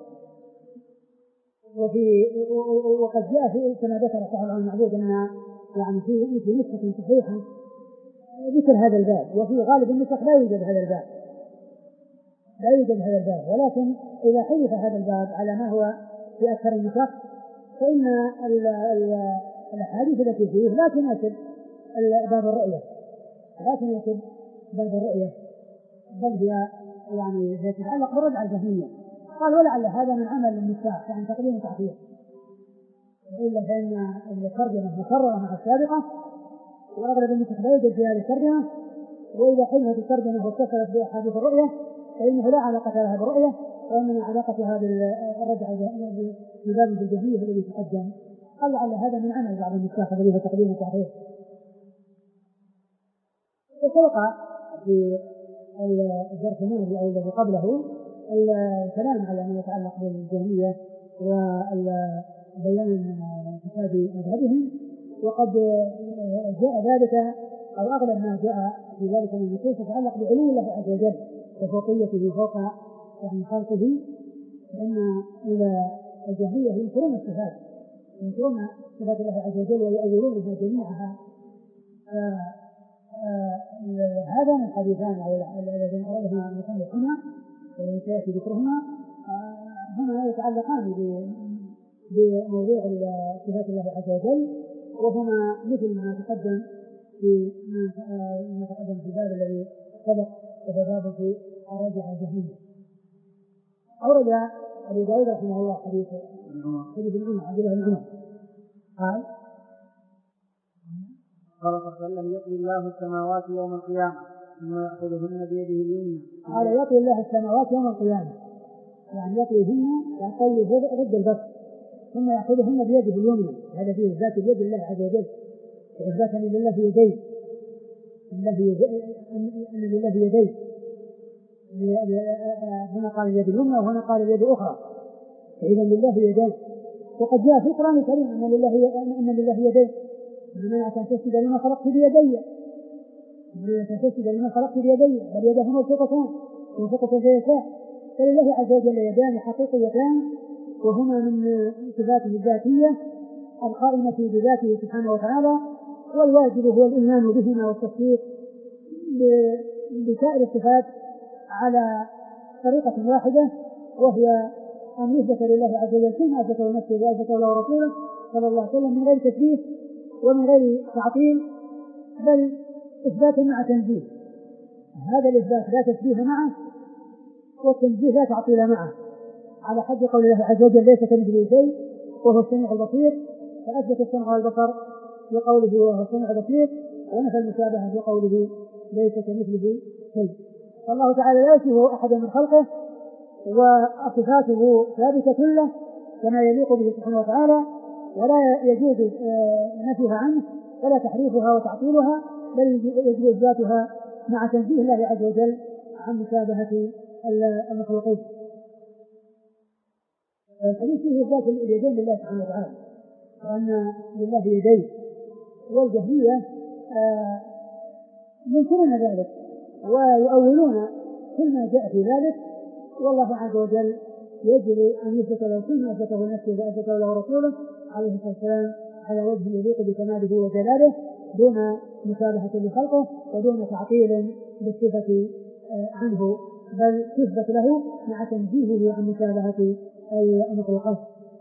وفي وقد جاء في كما ذكر صاحب العون المعبود أننا يعني في في نسخة صحيحة ذكر هذا الباب، وفي غالب النسخ لا يوجد هذا الباب لا يوجد هذا الباب ولكن إذا حذف هذا الباب على ما هو في أكثر النسخ فإن الأحاديث التي فيه لا تناسب باب الرؤية لا تناسب باب الرؤية بل هي يعني هي تتعلق بالرد على الجهمية. قال ولعل هذا من عمل النساخ يعني تقديم وتأخير، وإلا فإن الترجمة مكررة مع السابقة وأغلب النسخ لا يوجد فيها الترجمة، وإذا حذفت الترجمة واتصلت بأحاديث الرؤية فإنه لا علاقة لها بالرؤية وإنما علاقتها بالرد على في باب الجهمية الذي تقدم. قال لعل هذا من عمل بعض النساخ الذي هو تقديم وتأخير. وسبق في الدرس الماضي أو الذي قبله الكلام على ما يتعلق بالجهمية وبيان فساد مذهبهم، وقد جاء ذلك أو أغلب ما جاء في ذلك من النصوص يتعلق بعلو الله عز وجل وفوقيته فوق يعني خلقه، فإن الجهمية ينكرون الصفات ينكرون صفات الله عز وجل ويؤولونها جميعها. هذان الحديثان أو الذين أردنا المصنف هنا والذي سيأتي ذكرهما هما يتعلقان بموضوع صفات الله عز وجل، وهما مثل ما تقدم في ما تقدم في الباب الذي سبق وهو باب في الرد على الجهمية. أورد أبو داود رحمه الله حديث حديث ابن عمر عبد الله بن عمر قال
قال صلى الله عليه وسلم يطوي الله السماوات يوم القيامة ثم يأخذهن بيده اليمنى.
قال يطوي الله السماوات يوم القيامة يعني يطويهن يطوي ضد البسط ثم يأخذهن بيده اليمنى، هذا فيه إثبات اليد لله عز وجل وإثبات أن لله يدين أن لله يدين. هنا قال اليد اليمنى وهنا قال اليد الأخرى، فإذا لله يدين. وقد جاء في القرآن الكريم أن لله أن لله يدين، منعك أن تسجد لما خلقت بيدي منعك أن تسجد لما خلقت بيدي بل يده مبسوطتان ينفق كيف يشاء. فلله عز وجل يدان حقيقيتان وهما من صفاته الذاتية القائمة بذاته سبحانه وتعالى، والواجب هو الإيمان بهما والتصديق بسائر الصفات على طريقة واحدة، وهي أن يثبت لله عز وجل كما أثبته نفسه وأثبته له رسوله صلى الله عليه وسلم من غير تشبيه ومن غير تعطيل بل إثبات مع تنزيه. هذا الإثبات لا تشبيه معه والتنزيه لا تعطيل معه، على حد قول الله عز وجل ليس كمثله شيء وهو السميع البصير، فأثبت السمع والبصر في قوله وهو السميع البصير ونفى المشابهة في قوله ليس كمثله شيء. فالله تعالى لا يشبه أحد من خلقه وصفاته ثابتة له كما يليق به سبحانه وتعالى، ولا يجوز نفيها عنه ولا تحريفها وتعطيلها، بل يجب إثباتها مع تنزيه الله عز وجل عن مشابهة المخلوقين. الحديث فيه إثبات اليدين لله سبحانه وتعالى وأن لله يدين، والجهمية ينكرون ذلك ويؤولون كل ما جاء في ذلك، والله عز وجل يجب أن يثبت له كل ما أثبته نفسه وأثبته له رسوله عليه الصلاة والسلام على وجه يليق بكماله وجلاله دون مشابهة لخلقه ودون تعطيل بالصفة عنه، بل تثبت له مع تنزيهه عن مشابهة المخلوقات.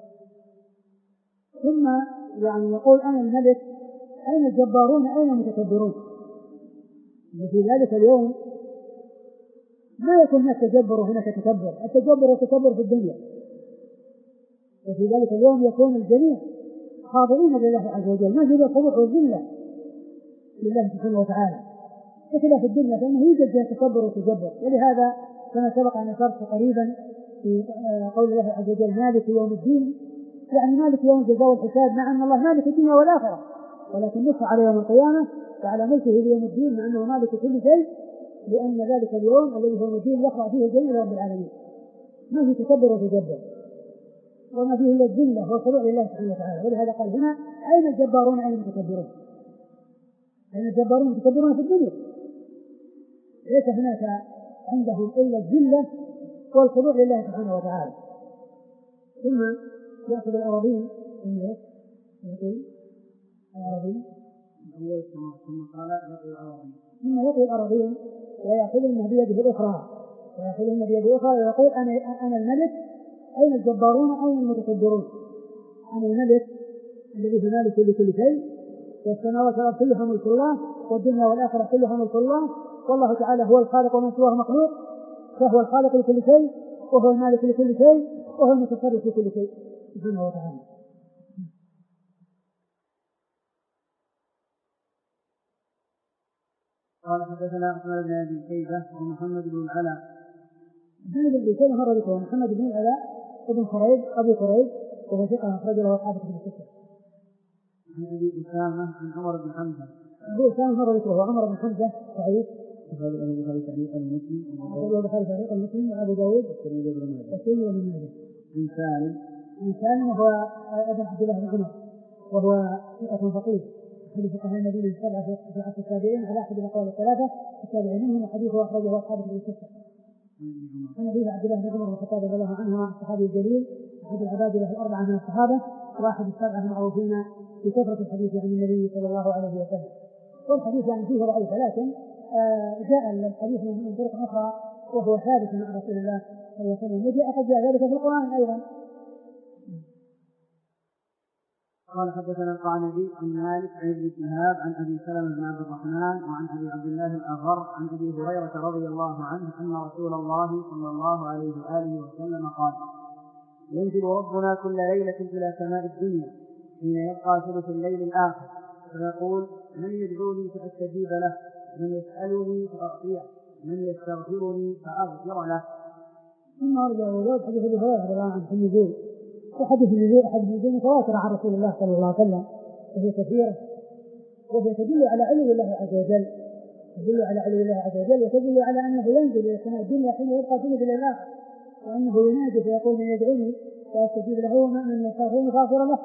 ثم يعني يقول أنا الملك أين الجبارون أين المتكبرون. وفي ذلك اليوم ما يكون هناك تجبر وهناك تكبر، التجبر والتكبر في الدنيا، وفي ذلك اليوم يكون الجميع خاضعين لله عز وجل، ما في الخضوع والذلة لله سبحانه وتعالى، بخلاف الدنيا فإنه يوجد فيها تكبر وتجبر. ولهذا كما سبق أن ذكرت قريبا في قول الله عز وجل مالك يوم الدين، يعني مالك يوم الجزاء والحساب، مع أن الله مالك الدنيا والآخرة، ولكن نص على يوم القيامة وعلى ملكه ليوم الدين مع أنه مالك كل شيء، لأن ذلك اليوم الذي هو يوم الدين يخضع فيه الجميع لرب العالمين، ما في تكبر وتجبر وما فيه إلا الذلة والخضوع لله سبحانه وتعالى. ولهذا قال هنا أين الجبارون أين المتكبرون؟ أين الجبارون المتكبرون في الدنيا؟ ليس هناك عندهم إلا الذلة والخضوع لله سبحانه وتعالى. ثم يأخذ الأراضين ثم يأخذ الأراضين
ثم قال يأخذ الأراضين
ثم يأخذ الأراضين ويأخذهن بيده الأخرى ويأخذهن بيده الأخرى ويقول أنا أنا الملك، أين الجبارون أين المتكبرون؟ أنا الملك الذي هو مالك لكل شيء، والسماوات والأرض كلها ملك الله، والدنيا والآخرة كلها ملك الله، والله تعالى هو الخالق ومن سواه مخلوق، فهو الخالق لكل شيء وهو المالك لكل شيء وهو المتصرف في كل شيء سبحانه وتعالى.
قال حدثنا أحمد بن أبي شيبة ومحمد بن العلاء.
محمد بن أبي شيبة مر ذكره محمد بن العلاء ابن خريج أبو خريج وهو ثقة أخرج له أصحاب كتب الستة.
عن أبي أسامة عن عمر بن حمزة.
أبو أسامة مر ذكره عمر بن حمزة ضعيف
أخرج له البخاري تعليقا ومسلم
أخرج له البخاري تعليقا ومسلم وأبو داود
والترمذي وابن ماجه.
والترمذي وابن ماجه.
عن سالم
عن سالم وهو ابن عبد الله بن عمر وهو ثقة فقيه حديث فقهاء المدينة السبعة في عصر التابعين على أحد الأقوال الثلاثة التابعين منهم، وحديثه أخرجه أصحاب كتب الستة. عن أبيه عبد الله بن عمر بن الخطاب رضي الله عنهما الصحابي الجليل أحد العبادلة الأربعة من الصحابة واحد السبعة المعروفين بكثرة الحديث عن النبي صلى الله عليه وسلم. والحديث يعني فيه ضعيف، لكن آه جاء الحديث من طرق أخرى وهو ثابت عن رسول الله صلى الله عليه وسلم، وجاء قد جاء ذلك في القرآن أيضا.
قال حدثنا القعنبي عن مالك عن ابن شهاب عن ابي سلمة بن عبد الرحمن وعن ابي عبد الله الاغر عن ابي هريرة رضي الله عنه ان رسول الله صلى الله عليه واله وسلم قال: ينزل ربنا كل ليلة الى سماء الدنيا حين يبقى ثلث الليل الاخر فيقول: من يدعوني فاستجيب له، من يسألني فاعطيه، من يستغفرني فاغفر له.
ثم أرجع وجود حديث ابي هريرة رضي الله عنه في النزول، وحديث النزول أحد النزول متواتر عن رسول الله صلى الله عليه وسلم وهي كثيرة، وهي تدل على علو الله عز وجل تدل على علو الله عز وجل وتدل على أنه ينزل إلى سماء الدنيا حين يبقى ثلث الليل الآخر، وأنه ينادي فيقول: من يدعوني فأستجيب له، ومن يستغفرني فأغفر له.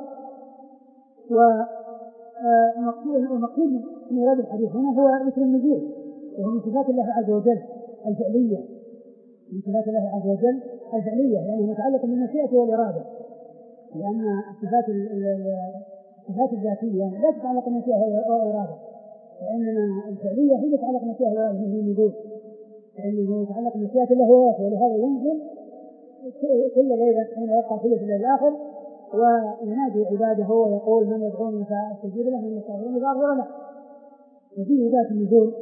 والمقصود من إرادة الحديث هنا هو ذكر النزول، وهو من صفات الله عز وجل الفعلية من صفات الله عز وجل الفعلية لأنه متعلق بالمشيئة والإرادة، لأن الصفات الصفات الذاتية لا تتعلق بالمشيئة والإرادة، وإنما الفعلية هي تتعلق بالمشيئة والإرادة مثل النزول، فإنه يتعلق بمشيئة الله وإرادته، ولهذا ينزل كل ليلة حين يبقى ثلث الليل الآخر وينادي عباده ويقول: من يدعوني فأستجيب له، من يستغفرني فأغفر له. وفيه ذات النزول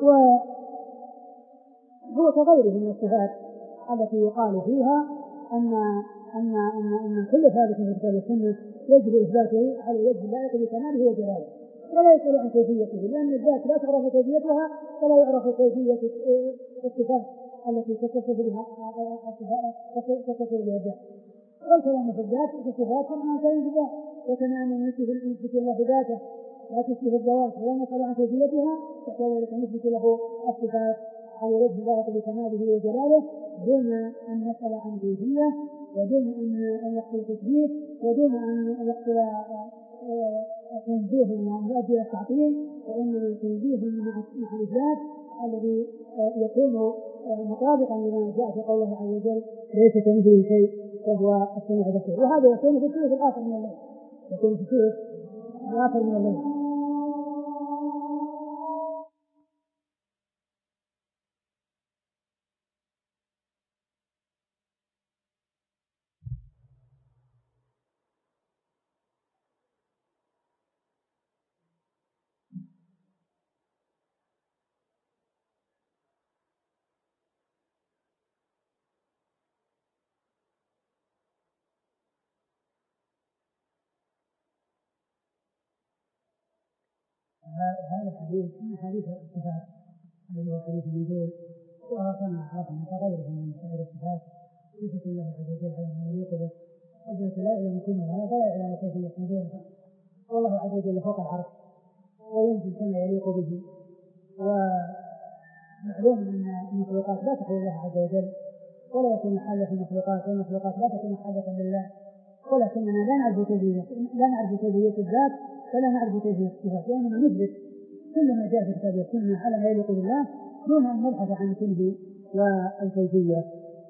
وهو كغيره من الصفات التي يقال فيها أن أن أن أن كل ثابت في الكتاب والسنة يجب إثباته على الوجه اللائق بكماله وجلاله، ولا يسأل عن كيفيته، لأن الذات لا تعرف كيفيتها ولا يعرف كيفية الصفات التي تتصف بها تتصف بها الذات. والكلام في الذات كصفات كما كان في الذات، وكما أن نثبت الله ذاته لا تشبه الذوات ولا نسأل عن كيفيتها، فكذلك نثبت له الصفات على وجه اللائق بكماله وجلاله دون أن نسأل عن كيفية، ودون أن يحصل تشبيه، ودون أن يحصل تنزيه يعني يؤدي إلى التعطيل، وإنما تنزيه مع الإثبات الذي يكون مطابقا لما جاء في قوله عز وجل: ليس كمثله شيء وهو السميع البصير. وهذا يكون في الثلث الآخر من الليل يكون في الثلث الآخر من الليل. هذا الحديث من حديث الصفات الذي هو حديث النزول، وكما عرفنا كغيره من سائر الصفات صفة الله عز وجل على ما يليق به، قد لا يعلم كنها فلا يعلم كيفية نزولها، والله عز وجل فوق العرش وينزل كما يليق به. ومعلوم أن المخلوقات لا تحول الله عز وجل ولا يكون حاجة في المخلوقات، والمخلوقات لا تكون حاجة لله، ولكننا لا نعرف كيفية لا نعرف كيفية الذات ولا نعرف كيفية الصفات، وإنما نثبت كل ما جاء في الكتاب والسنة على ما يليق بالله دون أن نبحث عن الكنه والكيفية.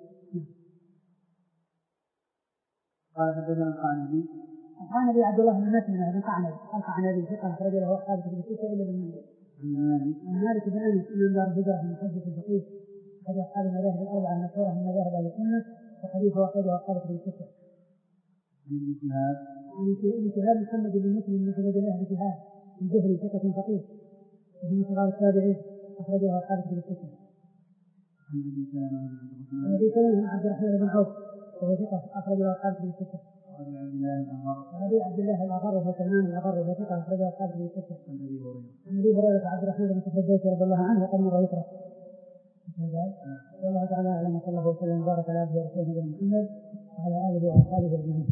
قال حدثنا القعنبي
القعنبي عبد الله بن مسلمة بن قعنب القعنبي ثقة أخرج له أصحاب كتب الستة إلا ابن ماجه. عن مالك بن أنس إمام دار الهجرة المحدث الفقيه أحد أصحاب المذاهب الأربعة المشهورة من مذاهب أهل السنة، وحديثه أخرجه أصحاب كتب الستة.
عن ابن شهاب
عن شهاب محمد بن مسلم بن عبيد الله بن شهاب الزهري ثقة فقيه ومن صغار التابعين أخرجه أصحاب كتب الستة.
عن ابي سلمة بن عبد الرحمن
عن ابي سلمة بن عبد الرحمن بن عوف وهو ثقة أخرجه أصحاب كتب الستة.
وابي عبد الله الأغر
عن ابي عبد الله الأغر وهو سلمان الأغر وهو ثقة أخرجه أصحاب كتب الستة.
عن ابي هريرة
عن ابي هريرة عبد الرحمن بن صخر الدوسي رضي الله عنه وقد مر يكره. والله تعالى أعلم، صلى الله وسلم وبارك على عبده ورسوله محمد وعلى آله وأصحابه أجمعين.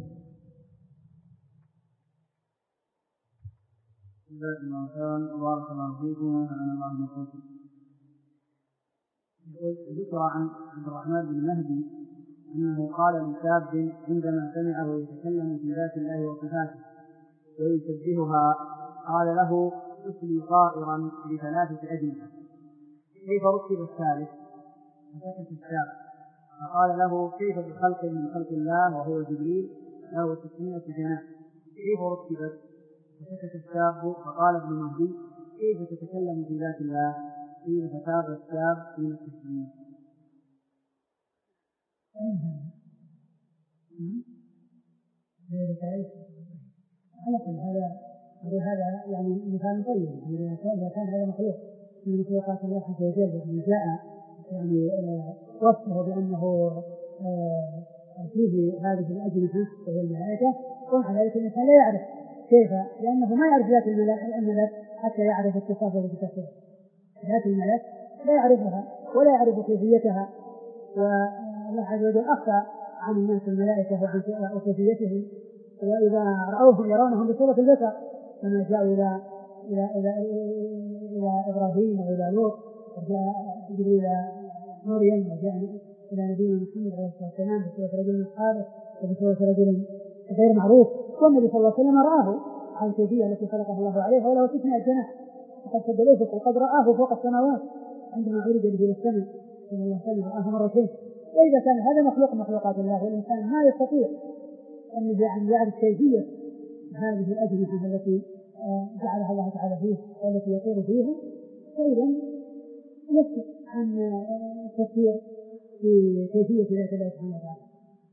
بسم الله الرحمن الرحيم. بارك الله فيكم ونفعنا الله بما قلتم. ذكر عن عبد الرحمن بن مهدي أنه قال لشاب عندما سمعه يتكلم في ذات الله وصفاته ويشبهها، قال له: أسلي طائرا بثلاثة أجنحة، كيف ركب الثالث؟ فسكت الشاب، فقال له: كيف بخلق من خلق الله وهو جبريل له ستمائة جناح، كيف ركبت؟ فسكت الشاب، فقال ابن مهدي: كيف تتكلم في ذات الله؟ قيل فتاب الشاب من التشبيه.
على كل هذا أقول هذا يعني مثال طيب، إذا كان هذا مخلوق من مخلوقات الله عز وجل يعني جاء يعني آه وصفه بأنه آه فيه هذه الأجنحة وهي الملائكة، ومع ذلك الإنسان لا يعرف كيف، لأنه ما يعرف ذات الملك حتى يعرف اتصافه بتفسيره. ذات الملك لا يعرفها ولا يعرف كيفيتها، والله عز وجل أخفى عن الناس الملائكة وكيفيتهم، وإذا رأوهم يرونهم بصورة البشر كما جاءوا إلى إلى إلى إلى إبراهيم وإلى لوط، وجاء جبريل إلى مريم، وجاء إلى نبينا محمد عليه الصلاة والسلام بصورة رجل من أصحابه وبصورة رجل غير معروف، والنبي صلى الله عليه وسلم رآه عن الكيفية التي خلقه الله عليها وله ستمائة جناح وقد شد الأفق وقد رآه فوق السماوات عندما عرج به إلى السماء صلى الله عليه وسلم رآه مرتين. وإذا كان هذا مخلوق مخلوقات الله والإنسان ما يستطيع أن يعرف كيفية هذه الأجنحة التي جعلها الله تعالى فيه والتي يطير فيها، فإذا يسكت عن التفكير في كيفية ذات الله سبحانه وتعالى.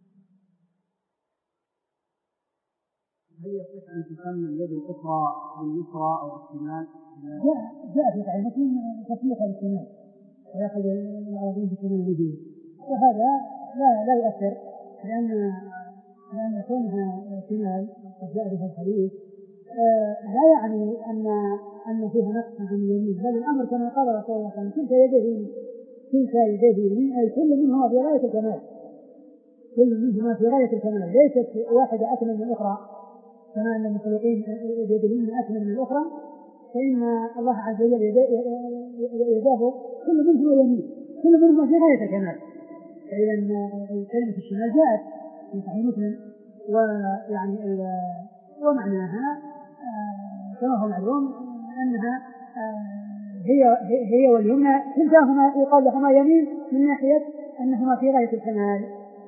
هل يصح أن تسمى اليد الأخرى باليسرى أو بالشمال؟
جاء جاء في قاعدة تسميتها بالشمال ويأخذ العربيين بشماله، وهذا لا لا يؤثر، لأن لأن كونها شمال قد جاء بها الحديث لا يعني أن أن فيها نقص عن اليمين، بل الأمر كما قال رسول الله صلى الله عليه وسلم: كلتا يديه كلتا يديه يمين، أي كل منهما في غاية الكمال، كل منهما في غاية الكمال، ليست واحدة أكمل من الأخرى، كما أن المخلوقين اليد اليمنى أكمل من الأخرى، فإن الله عز وجل يداه كل منهما يمين، كل منهما في غاية الكمال. فإذا كلمة الشمال جاءت في صحيح مسلم، ويعني ومعناها كما هو معلوم أنها هي هي واليمنى كلتاهما يقال لهما يمين من ناحية أنهما في غاية الكمال.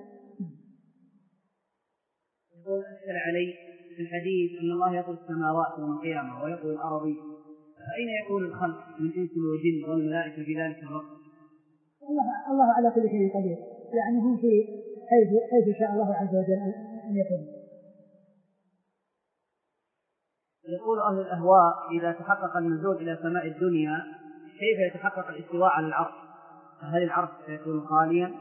يقول أشكل علي في الحديث أن الله يطوي السماوات يوم القيامة ويطوي الأرض، فأين يكون الخلق من إنس وجن والملائكة في ذلك الوقت؟
الله الله على كل شيء قدير، يعني هم في حيث حيث شاء الله عز وجل أن يكون.
يقول أهل الأهواء: إذا تحقق النزول إلى سماء الدنيا كيف يتحقق الاستواء على العرش؟ هل العرش سيكون خاليا؟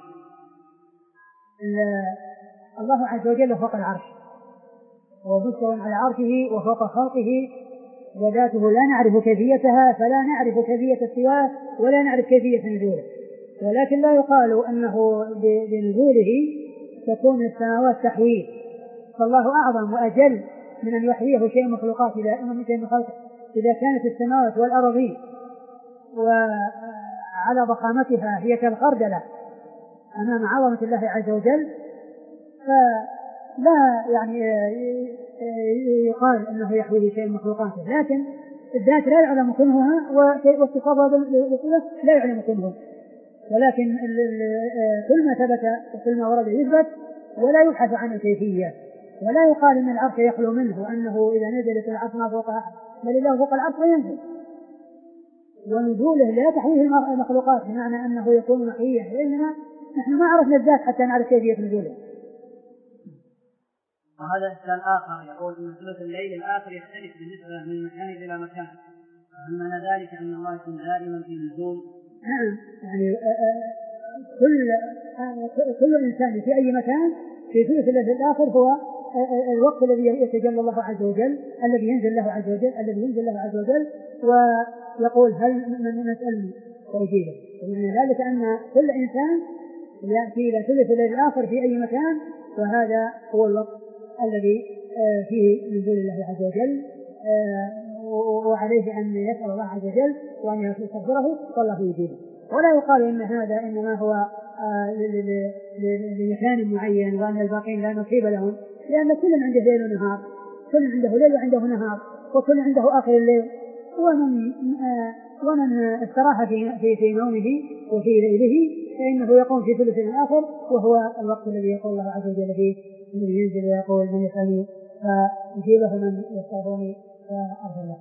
الله عز وجل فوق العرش ومستوى على عرشه وفوق خلقه وذاته لا نعرف كيفيتها، فلا نعرف كيفية استواه ولا نعرف كيفية نزوله، ولكن لا يقال أنه بنزوله تكون السماوات تحويه، فالله أعظم وأجل من أن يحويه شيء مخلوقات إذا كانت السماوات والأرضين وعلى ضخامتها هي كالخردلة أمام عظمة الله عز وجل، فلا يعني يقال أنه يحويه شيء مخلوقاته، لكن الذات لا يعلم كنهها واتصافها بالصفة لا يعلم كنهه، ولكن كل ما ثبت وكل ما ورد يثبت ولا يبحث عن الكيفية، ولا يقال أن العرش يخلو منه وأنه إذا نزلت العرش ما فوقها، بل الله فوق العرش وينزل، ونزوله لا تحويه المخلوقات بمعنى أنه يكون محويا، وإنما نحن ما عرفنا الذات حتى نعرف كيفية نزوله.
وهذا إشكال آخر يقول أن ثلث الليل الآخر يختلف بالنسبة من مكان إلى مكان، هل معنى ذلك أن الله يكون دائما في نزول؟
نعم، يعني كل كل إنسان في أي مكان في ثلث الليل الآخر هو الوقت الذي يتجلى الله عز وجل، الذي ينزل له عز وجل الذي ينزل له عز وجل ويقول هل من يسألني وأجيبه، ومعنى ذلك أن كل إنسان يأتي إلى ثلث الليل الآخر في أي مكان، وهذا هو الوقت الذي فيه نزول الله عز وجل، وعليه أن يسأل الله عز وجل وأن يستغفره والله يجيبه، ولا يقال إن هذا إنما هو لمكان معين وأن الباقين لا نصيب لهم، لأن كل عنده ليل ونهار، كل عنده ليل وعنده نهار، وكل عنده آخر الليل، ومن ومن استراح في في نومه وفي ليله فإنه يقوم في ثلث الآخر، وهو الوقت الذي يقول الله عز وجل فيه الذي ينزل ويقول من يسألني فيجيبه من يستغفرني فأغفر له.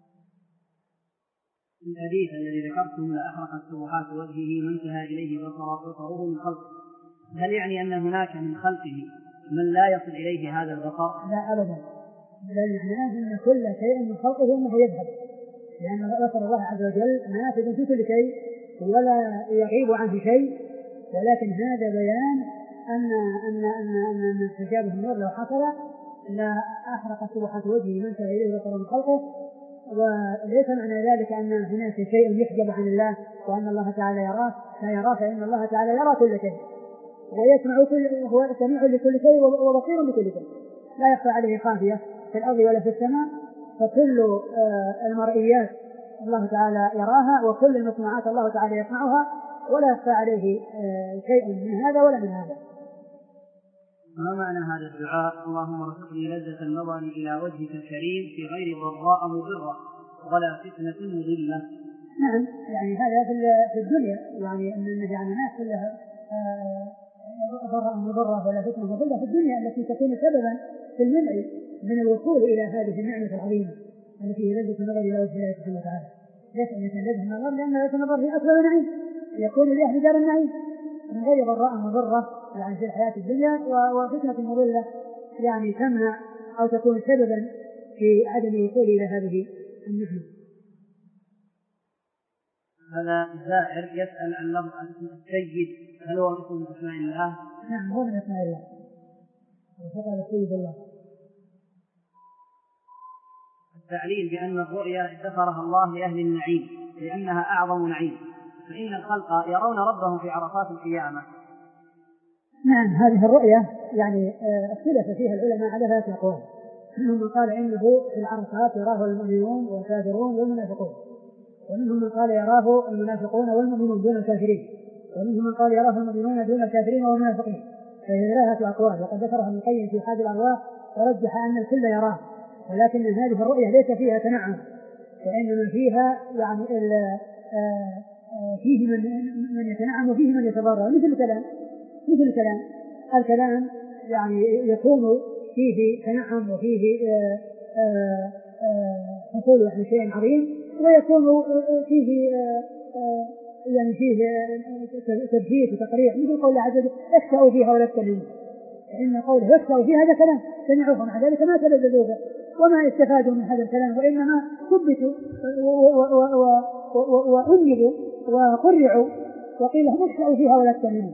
الحديث الذي ذكرتم لأحرقت سبحات وجهه ما انتهى إليه بصره من خلقه، هل يعني أن هناك من خلقه من لا يصل إليه هذا البصر؟
لا أبدا، بل معناه أن كل شيء من خلقه أنه يذهب، لأن بصر الله عز وجل نافذ في كل شيء ولا يغيب عنه شيء، ولكن هذا بيان أن أن أن أن أن استجابه النور لو حصل لا أحرقت سبحات وجهه ما انتهى إليه بصره من خلقه، وليس معنى ذلك أن هناك شيء يحجب عن الله وأن الله تعالى يراه، لا يراه، فإن الله تعالى يرى كل شيء ويسمع كل، هو سميع لكل شيء وبصير لكل شيء، لا يخفى عليه خافية في الأرض ولا في السماء، فكل المرئيات الله تعالى يراها وكل المسموعات الله تعالى يسمعها، ولا يخفى عليه شيء من هذا ولا من هذا.
ما معنى هذا الدعاء اللهم ارزقني لذة النظر إلى وجهك الكريم في غير ضراء مضرة ولا فتنة مضلة؟
نعم، يعني هذا في الدنيا، يعني أن النهي عن الناس كلها ضراء مضرة ولا فتنة مضلة في الدنيا التي تكون سببا في المنع من الوصول إلى هذه النعمة العظيمة التي هي لذة النظر إلى وجه الله سبحانه وتعالى. ليس أن لذة النظر لأن لذة النظر هي أكبر نعيم يكون لأهل دار النعيم من غير ضراء مضرة يعني في الحياة الدنيا، وفتنة مضلة يعني تمنع أو تكون سببا في عدم الوصول إلى هذه النعمة.
هذا زائر يسأل عن لفظ السيد، هل هو اسم من أسماء الله؟
نعم، هو من أسماء الله، وفقد السيد الله.
التعليل بأن الرؤيا ادخرها الله لأهل النعيم لأنها أعظم نعيم، فإن الخلق يرون ربهم في عرفات القيامة.
نعم، هذه الرؤيا يعني اختلف فيها العلماء على ثلاثة أقوال، منهم من قال إنه في العرفات يراه المؤمنون والكافرون والمنافقون، ومنهم من قال يراه المنافقون والمؤمنون دون الكافرين، ومنهم من قال يراه المؤمنون دون الكافرين والمنافقين، فهي ثلاثة أقوال، وقد ذكرها ابن القيم في حاد الأرواح ورجح أن الكل يراه، ولكن هذه الرؤيا ليس فيها تنعم، وإنما فيها يعني فيه من من يتنعم وفيه من يتضرر، مثل الكلام مثل الكلام الكلام يعني يكون فيه تنعم وفيه حصول يعني شيء عظيم، ويكون فيه يعني فيه تبجيل وتقريع، مثل قول عز وجل اخسأوا فيها ولا تكلموا، فإن قوله اخسأوا فيها هذا كلام سمعوه مع ذلك ما تلذذوا به وما استفادوا من هذا الكلام، وإنما ثبتوا وأنبوا وقرعوا وقيل هم اخسأوا فيها ولا تكلموا.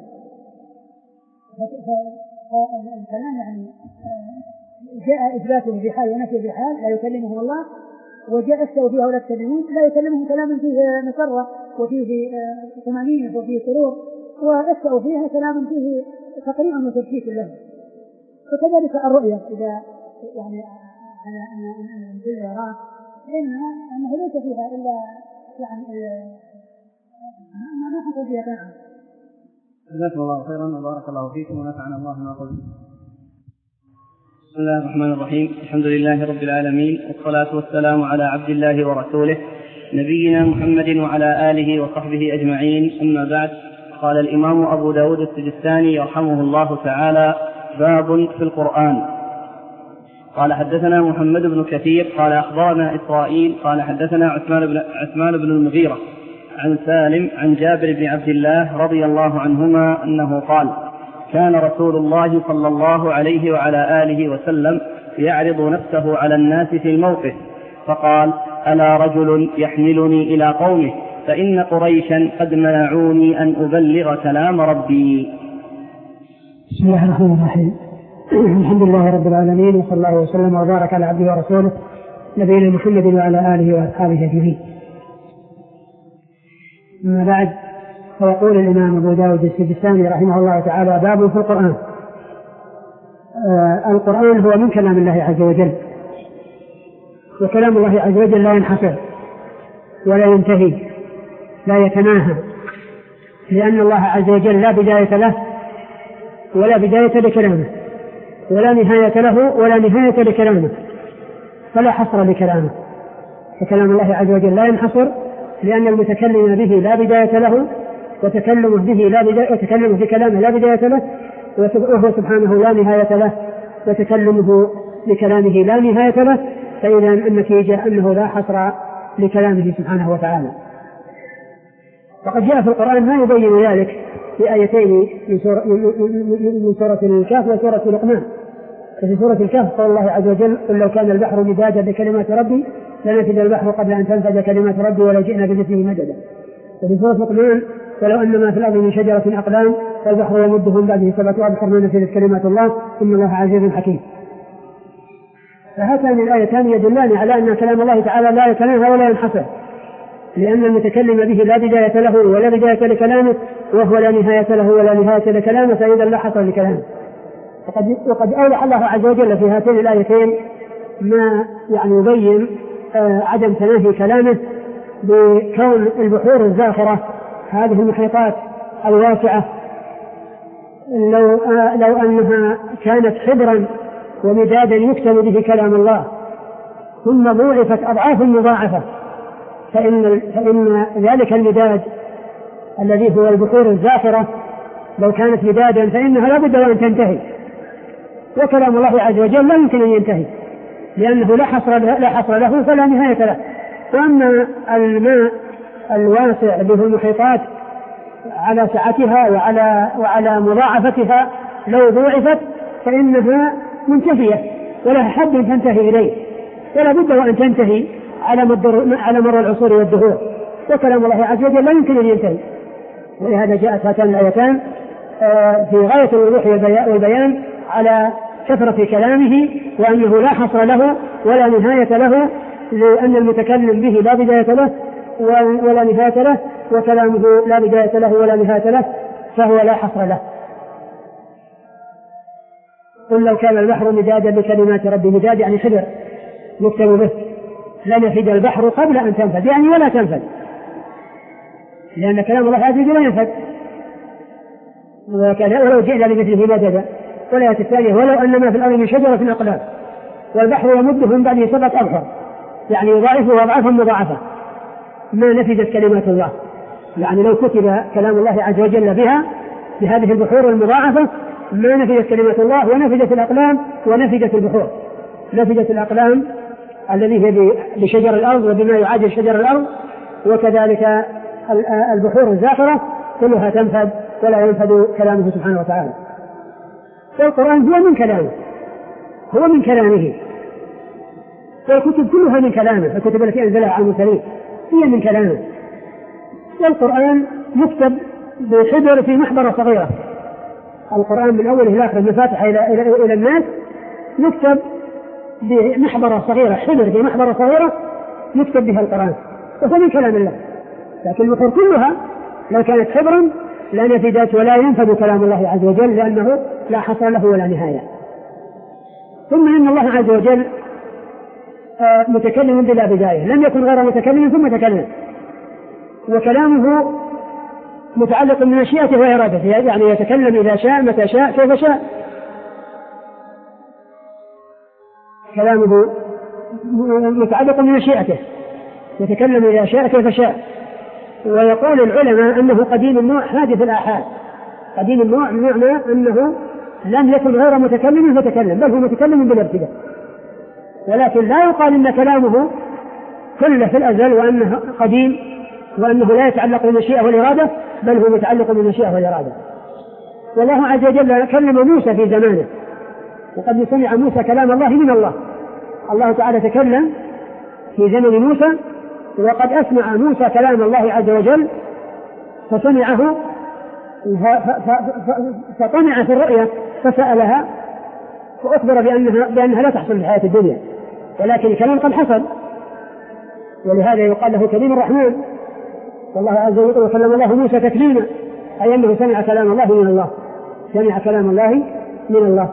فالكلام يعني جاء إثباته في حال ونفي في حال، لا يكلمه الله وجاء استووا فيها ولا تكلمون لا يكلمهم كلاما فيه مسرة وفيه طمأنينة وفيه سرور، واستووا فيها كلاما فيه تقريع وتبكيت له. فكذلك الرؤيا إذا يعني على أن الكل يراه أنه ليس فيها إلا يعني ما حصل فيها كلام.
جزاكم الله خيرا وبارك الله فيكم ونفعنا الله ما قلت. بسم الله الرحمن الرحيم. الحمد لله رب العالمين، والصلاة والسلام على عبد الله ورسوله نبينا محمد وعلى آله وصحبه أجمعين، أما بعد. قال الإمام أبو داود السجستاني يرحمه الله تعالى: باب في القرآن. قال حدثنا محمد بن كثير قال أخبرنا إسرائيل قال حدثنا عثمان بن, عثمان بن المغيرة عن سالم عن جابر بن عبد الله رضي الله عنهما أنه قال: كان رسول الله صلى الله عليه وعلى آله وسلم يعرض نفسه على الناس في الموقف، فقال: ألا رجل يحملني إلى قومه فإن قريشا قد منعوني أن أبلغ كلام ربي.
بسم الله الرحمن الرحيم. الحمد لله رب العالمين، وصلى الله وسلم وبارك على عبده ورسوله نبينا محمد وعلى آله وأصحابه أجمعين. أما بعد، فيقول الإمام أبو داود السجستاني رحمه الله تعالى: باب في القرآن. آه القرآن هو من كلام الله عز وجل، وكلام الله عز وجل لا ينحصر ولا ينتهي، لا يتناهى، لأن الله عز وجل لا بداية له ولا بداية لكلامه، ولا نهاية له ولا نهاية لكلامه، فلا حصر لكلامه. فكلام الله عز وجل لا ينحصر، لأن المتكلم به لا بداية له، وتكلمه به لا بداية وتكلمه في كلامه لا بداية له، وهو سبحانه لا نهاية له، وتكلمه لكلامه لا نهاية له. فإذا النتيجة أنه لا حصر لكلامه سبحانه وتعالى. وقد جاء في القرآن ما يبين ذلك في آيتين من سورة, من سورة الكهف وسورة لقمان. ففي سورة الكهف قال الله عز وجل: قل لو كان البحر مدادا لكلمات ربي لنفد البحر قبل أن تنفد كلمات ربي ولو جئنا بمثله مددا. وفي سورة لقمان: ولو أن ما في الأرض من شجرة أقلام والبحر يمده من بعده سبعة أبحر ما نفدت كلمات الله إن الله عزيز حكيم. فهاتان الآيتان يدلان على أن كلام الله تعالى لا يتناهى ولا ينحصر، لأن المتكلم به لا بداية له ولا بداية لكلامه، وهو لا نهاية له ولا نهاية لكلامه، فإذا لا حصر لكلامه. وقد, وقد أوضح الله عز وجل في هاتين الآيتين ما يعني يبين آه عدم تناهي كلامه بكون البحور الزاخرة هذه المحيطات الواسعة لو, آه لو أنها كانت حبرا ومدادا يكتب به كلام الله ثم ضوعفت أضعاف مضاعفة، فإن, فإن ذلك المداد الذي هو البحور الزاخرة لو كانت مدادا فإنها لا بد وأن تنتهي، وكلام الله عز وجل لا يمكن أن ينتهي لأنه لا حصر له, لا حصر له فلا نهاية له. وأما الماء الواسع به المحيطات على سعتها وعلى, وعلى مضاعفتها لو ضوعفت فإنها منتهية ولها حد تنتهي إليه، ولا بد وأن تنتهي على مر, على مر العصور والدهور، وكلام الله عز وجل لا يمكن أن ينتهي. ولهذا جاءت هاتان الآيتان في غاية الوضوح والبيان على كثرة كلامه وأنه لا حصر له ولا نهاية له، لأن المتكلم به لا بداية له ولا نهاية له، وكلامه لا بداية له ولا نهاية له، فهو لا حصر له. قل لو كان البحر مدادا لكلمات ربي، مداد يعني حبر يكتب به، لنفد البحر قبل أن تنفد، يعني ولا تنفد، لأن كلام الله عز وجل لا ينفد. ولو جئنا بمثله مددا. والآية الثانية: ولو أن ما في الأرض من شجرة أقلام والبحر يمده من بعده سبعة أبحر، يعني يضاعفه أضعافا مضاعفة ما نفدت كلمات الله. يعني لو كتب كلام الله عز وجل بها بهذه البحور المضاعفة ما نفدت كلمات الله، ونفدت الأقلام ونفدت البحور. نفدت الأقلام الذي هي بشجر الأرض وبما يعادل شجر الأرض، وكذلك البحور الزاخرة كلها تنفد ولا ينفد كلامه سبحانه وتعالى. والقرآن هو من كلامه، هو من كلامه، والكتب كلها من كلامه، الكتب التي أنزلها على المرسلين هي من كلامه. والقرآن يكتب بحبر في محبرة صغيرة، القرآن من أوله إلى آخره مفاتح إلى, إلى, إلى الناس يكتب بمحبرة صغيرة، حبر في محبرة صغيرة يكتب بها القرآن، وهو من كلام الله. لكن البحور كلها لو كانت حبرا لا نفدت ولا ينفد كلام الله عز وجل، لأنه لا حصر له ولا نهاية. ثم إن الله عز وجل متكلم بلا بداية، لم يكن غير متكلم ثم تكلم، وكلامه متعلق بمشيئته وإرادته، يعني يتكلم إذا شاء متى شاء كيف شاء. كلامه متعلق بمشيئته، يتكلم إذا شاء كيف شاء. ويقول العلماء أنه قديم النوع حادث الآحاد. قديم النوع بمعنى أنه لم يكن غير متكلم فتكلم، بل هو متكلم بلا ابتداء. ولكن لا يقال إن كلامه كله في الأزل وأنه قديم وأنه لا يتعلق بالمشيئة والإرادة، بل هو متعلق بالمشيئة والإرادة. والله عز وجل كلم موسى في زمانه، وقد سمع موسى كلام الله من الله. الله تعالى تكلم في زمن موسى، وقد أسمع موسى كلام الله عز وجل فسمعه فطمع في الرؤية فسألها، وأخبر بأنها, بأنها لا تحصل في الحياة الدنيا، ولكن الكلام قد حصل، ولهذا يقال له كليم الرحمن. والله عز وجل وكلم الله موسى تكليما، أي أنه سمع كلام الله من الله، سمع كلام الله من الله.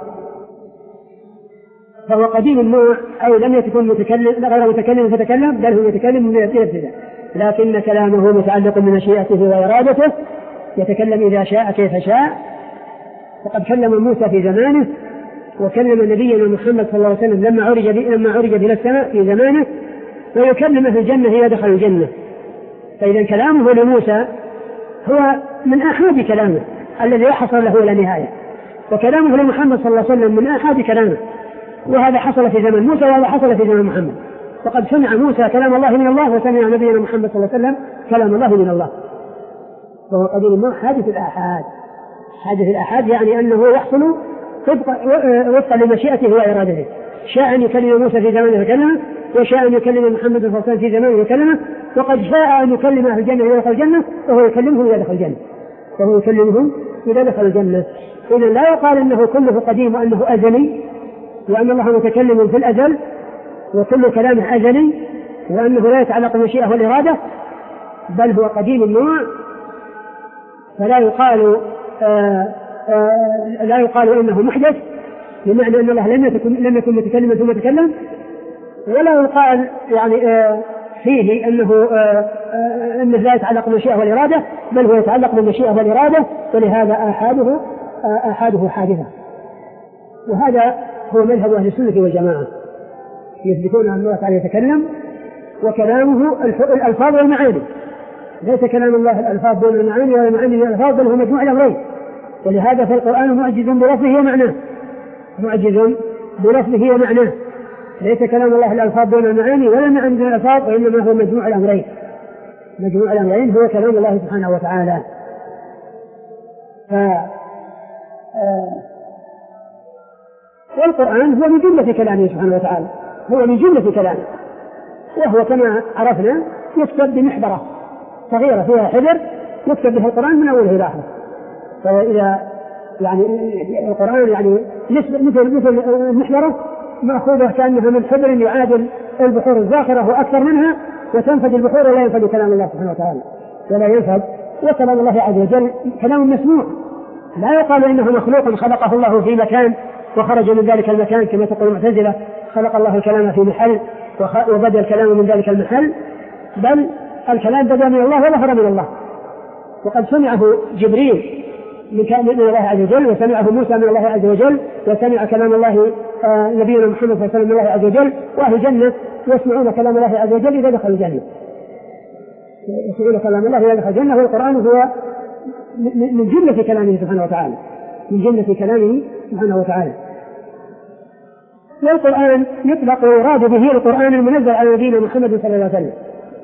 فهو قديم النوع، أي لم يكن متكلم غير متكلم فتكلم، بل هو متكلم من الابتداء، لكن كلامه متعلق بمشيئته وإرادته، يتكلم إذا شاء كيف شاء. وقد كلم موسى في زمانه، وكلم نبينا محمد صلى الله عليه وسلم لما عرج لما عرج إلى السماء في زمانه، ويكلمه في الجنة إذا دخل الجنة. فإذا كلامه لموسى هو من آحاد كلامه الذي لا حصر له ولا نهاية، وكلامه لمحمد صلى الله عليه وسلم من آحاد كلامه، وهذا حصل في زمن موسى وهذا حصل في زمن محمد. وقد سمع موسى كلام الله من الله، وسمع نبينا محمد صلى الله عليه وسلم كلام الله من الله. وهو قديم النوع حادث الآحاد. حادث الآحاد يعني أنه يحصل وفقا لمشيئته وإرادته. شاء أن يكلم موسى في زمانه فكلمه، وشاء أن يكلم محمد صلى الله عليه وسلم في زمانه وكلمه، وقد شاء أن يكلم أهل الجنة إذا دخل الجنة، وهو يكلمهم إذا دخل الجنة وهو يكلمهم إذا دخل الجنة. إذا لا يقال أنه كله قديم وأنه أزلي، وأن الله متكلم في الأزل وكل كلامه أزلي، وأنه لا يتعلق بالمشيئة والإرادة، بل هو قديم النوع. فلا يقال آآ آآ لا يقال إنه محدث، بمعنى أن الله لم يكن لم يكن متكلما ثم تكلم، ولا يقال يعني فيه أنه أنه لا يتعلق بالمشيئة والإرادة، بل هو يتعلق بالمشيئة والإرادة، ولهذا آحاده آحاده حادثة. وهذا هو مذهب أهل السنة والجماعة، يثبتون أن الله تعالى يتكلم وكلامه الألفاظ والمعاني، ليس كلام الله الألفاظ دون المعاني ولا المعاني دون الألفاظ، بل هو مجموع الأمرين. ولهذا في القرآن معجز بلفظه ومعناه، معجز بلفظه ومعناه، ليس كلام الله الألفاظ دون المعاني ولا المعاني دون الألفاظ، وإنما هو مجموع الأمرين. مجموع الأمرين هو كلام الله سبحانه وتعالى. ف والقرآن هو من جملة كلامه سبحانه وتعالى، هو من جملة كلامه، وهو كما عرفنا يكتب بمحبرة صغيرة فيها حبر يكتب بها القرآن من أوله إلى آخره. فإذا يعني القرآن يعني مثل مثل المحبرة مأخوذة كأنها من حبر يعادل البحور الزاخرة وأكثر منها، وتنفذ البحور ولا ينفذ كلام الله سبحانه وتعالى، ولا ينفذ. وكلام الله عز وجل كلام مسموع، لا يقال إنه مخلوق خلقه الله في مكان وخرج من ذلك المكان كما تقول المعتزلة، خلق الله الكلام في محل وبدأ الكلام من ذلك المحل، بل الكلام بدأ من الله وظهر من الله. وقد سمعه جبريل من الله عز وجل، وسمعه موسى من الله عز وجل، وسمع كلام الله آه نبينا محمد صلى الله عليه وسلم من الله عز وجل. وأهل الجنة يسمعون كلام الله عز وجل إذا دخلوا الجنة، يسمعون كلام الله إذا دخلوا الجنة. والقرآن هو من جملة كلامه سبحانه وتعالى، من جملة كلامه سبحانه وتعالى. والقرآن يطلق ويراد به القرآن المنزل على نبينا محمد صلى الله عليه وسلم،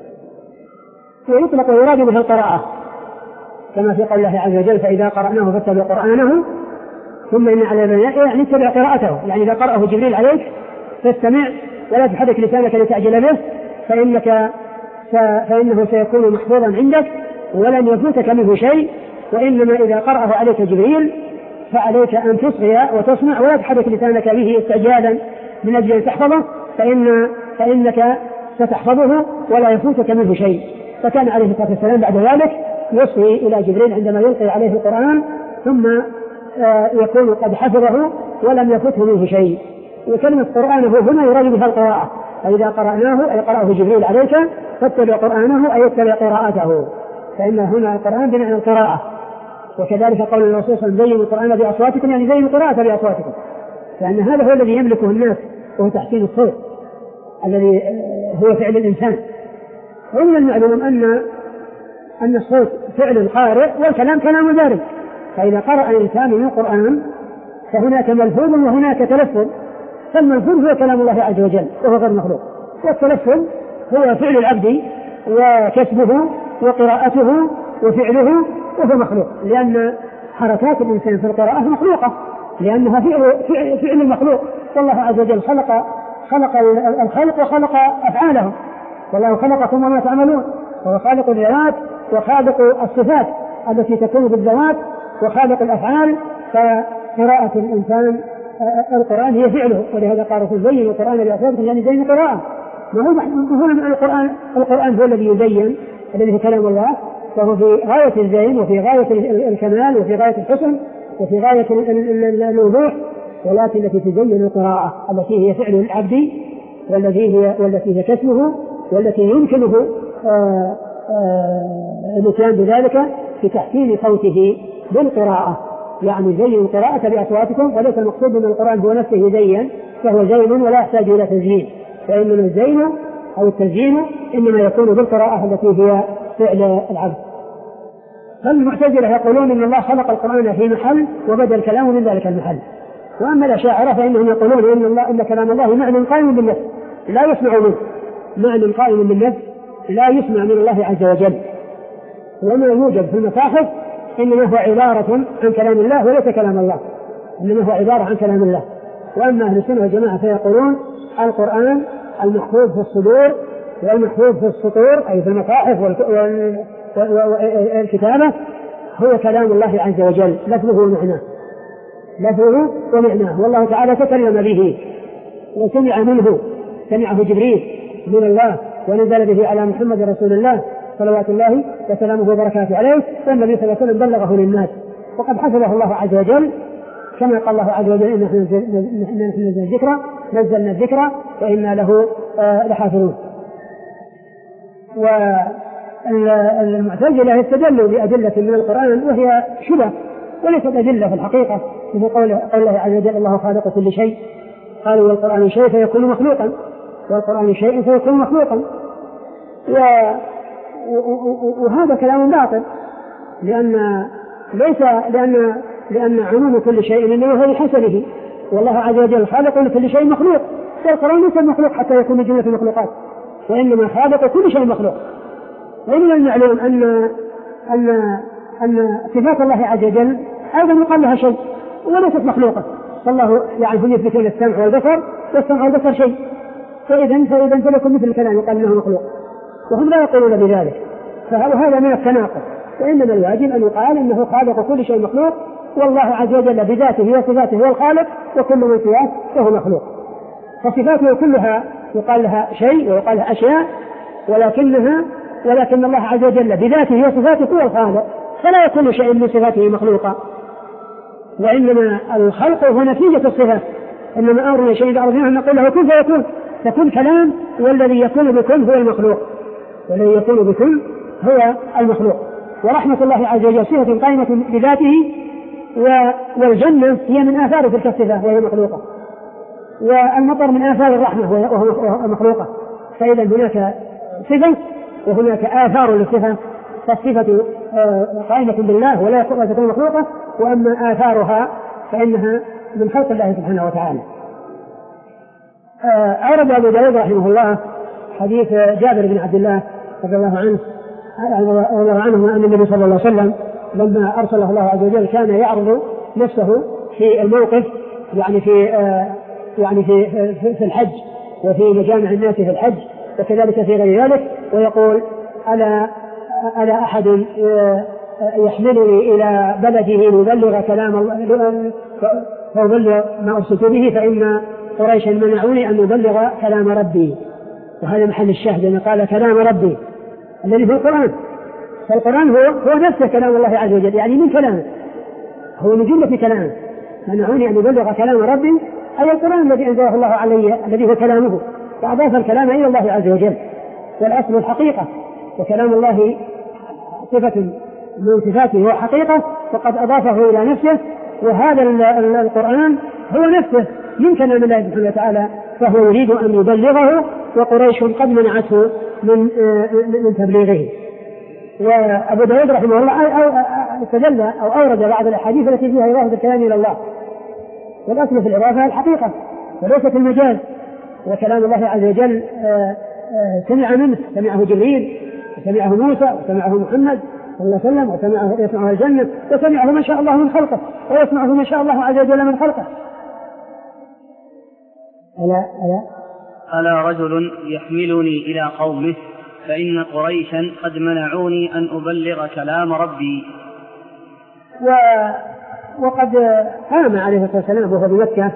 ويطلق ويراد به القراءة، كما في قول الله عز وجل: فإذا قرأناه فاتبع قرآنه ثم إن على البيان، يعني اتبع قراءته، يعني إذا قرأه جبريل عليك فاستمع ولا تحرك لسانك لتعجل به، فإنك فإنه سيكون محفوظا عندك ولن يفوتك منه شيء. وإنما إذا قرأه عليك جبريل فعليك أن تصغي وتصنع ولا تحرك لسانك به استعجالا من أجل أن تحفظه، فإن فإنك فتحفظه ولا يفوتك منه شيء. فكان عليه الصلاة والسلام بعد ذلك يصغي إلى جبريل عندما يلقي عليه القرآن ثم يكون قد حفظه ولم يفته منه شيء. وكلمة قرآنه هنا يراد بها القراءة، فإذا قرأناه أي قرأه جبريل عليك فاتبع قرآنه أي اتبع قراءته، فإن هنا القرآن بمعنى القراءة. وكذلك قول الرسول صلى الله عليه وسلم زينوا القرآن بأصواتكم، يعني زينوا القراءة بأصواتكم، لأن هذا هو الذي يملكه الناس وهو تحسين الصوت الذي هو فعل الإنسان. ومن المعلوم أن أن الصوت فعل القارئ والكلام كلام البارئ، فإذا قرأ الإنسان من القرآن فهناك ملفوظ وهناك تلفظ، فالملفوظ هو كلام الله عز وجل وهو غير مخلوق، والتلفظ هو فعل العبد وكسبه وقراءته وفعله وهو مخلوق، لأن حركات الإنسان في القراءة مخلوقة لأنها فعل, فعل المخلوق. والله عز وجل خلق خلق الخلق وخلق أفعالهم، والله خلقكم وما تعملون، وهو خالق الذوات وخالق الصفات التي تكون بالذوات وخالق الأفعال. فقراءة الإنسان القرآن هي فعله، ولهذا قال في زين القرآن بأصواتكم، يعني زين القراءة. ما هو القرآن القرآن هو الذي يزين، الذي هو كلام الله، فهو في غاية الزين وفي غاية الكمال وفي غاية الحسن وفي غاية الوضوح، ولكن التي تزين القراءة التي هي فعل العبد والتي هي والتي هي كسبه والتي يمكنه الاتيان بذلك في تحسين صوته بالقراءة، يعني زين القراءة بأصواتكم. وليس المقصود من القرآن هو نفسه يزين، فهو زين ولا يحتاج إلى تزيين، فإنما الزين أو التزيين إنما يكون بالقراءة التي هي فعل العبد. فالمعتزلة يقولون إن الله خلق القرآن في محل وبدأ الكلام من ذلك المحل. وأما الأشاعرة فإنهم يقولون إن, الله إن كلام الله معنى قائم بالنفس لا يسمع منه، معنى قائم بالنفس لا يسمع من الله عز وجل. وما يوجد في المصاحف إنما هو عبارة عن كلام الله وليس كلام الله، إنما هو عبارة عن كلام الله. وأما أهل السنة والجماعة فيقولون القرآن المحفوظ في الصدور والمحفوظ في السطور أي في المصاحف والكتابة هو كلام الله عز وجل، لفظه ومعناه، لفظه ومعناه. والله تعالى تكلم به وسمع منه، سمعه جبريل من الله ونزل به على محمد رسول الله صلوات الله وسلامه وبركاته عليه، والنبي صلى الله عليه وسلم بلغه للناس وقد حفظه الله عز وجل، كما قال الله عز وجل إن نحن نزلنا الذكر نزلنا الذكر وإنا له لحافظون. والمعتزلة يستدلوا بأدلة من القرآن وهي شبه وليست أدلة في الحقيقة، مثل قول الله عز وجل الله خالق كل شيء، قالوا والقرآن شيء فيكون مخلوقا، والقرآن شيء فيكون مخلوقا. وهذا كلام باطل، لأن ليس لأن لأن عموم كل شيء إنما هو بحسبه، والله عز وجل خالق لكل شيء مخلوق، والقرآن ليس مخلوق حتى يكون من جملة المخلوقات، وإنما خالق كل شيء مخلوق. ومن المعلوم أن أن أن صفات الله عز وجل أيضا يقال لها شيء وليست مخلوقة، فالله يعني هم يثبتون السمع والبصر والسمع والبصر شيء، فإذا فإذا فلكم مثل الكلام يقال له مخلوق، وهم لا يقولون بذلك، فهذا من التناقض. وإنما الواجب أن يقال إنه خالق كل شيء مخلوق، والله عز وجل بذاته وصفاته هو الخالق، وكل من سواه فهو مخلوق. فصفاته كلها يقال لها شيء ويقال لها أشياء، ولكنها ولكن الله عز وجل بذاته وصفاته هو الخالق، فلا يكون شيء من صفاته مخلوقا، وإنما الخلق هو نتيجة الصفات. إنما أمرنا شيء إذا أردنا أن نقول له كن فيكون، فكل كلام والذي يكون بكل هو المخلوق، والذي يكون بكل هو المخلوق. ورحمة الله عز وجل صفة قائمة بذاته، والجنة هي من آثار تلك الصفة وهي مخلوقة، والمطر من آثار الرحمة وهو مخلوقة. فإذا هناك صفة وهناك آثار للصفة، فالصفة قائمة بالله ولا تكون مخلوقة، وأما آثارها فإنها من خلق الله سبحانه وتعالى. أورد أبو داود رحمه الله حديث جابر بن عبد الله رضي الله عنه رضي الله عنه أن النبي صلى الله عليه وسلم لما أرسله الله عز وجل كان يعرض نفسه في الموقف، يعني في يعني في في الحج وفي مجامع الناس في الحج وكذلك في غير ذلك، ويقول ألا ألا أحد يحملني إلى بلده ليبلغ كلام الله فأبلغ ما أرسلت به، فإن قريشا منعوني أن أبلغ كلام ربي. وهذا محل الشاهد أنه قال كلام ربي الذي هو القرآن. فالقرآن هو, هو نفسه كلام الله عز وجل، يعني من كلامه، هو من جملة كلامه. منعوني أن يبلغ كلام ربي أي القرآن الذي أنزله الله علي الذي هو كلامه، فأضاف الكلام إلى الله عز وجل. والأصل الحقيقة، وكلام الله صفة من صفاته هو حقيقة، فقد أضافه إلى نفسه، وهذا القرآن هو نفسه من كلام الله سبحانه وتعالى، فهو يريد أن يبلغه، وقريش قد منعته من من تبليغه. وأبو داود رحمه الله استدل أو أورد بعض الأحاديث التي فيها إضافة الكلام إلى الله، والأصل في الإضافة الحقيقة وليست المجاز. وكلام الله عز وجل سمع منه، سمعه جبريل وسمعه موسى وسمعه محمد صلى الله عليه وسلم، وسمعه يسمعه الجنة، وسمعه من شاء الله من خلقه، ويسمعه من شاء الله عز وجل من خلقه. ألا ألا
ألا رجل يحملني إلى قومه فإن قريشا قد منعوني أن أبلغ كلام ربي.
و... وقد قام عليه الصلاة والسلام وهو بمكة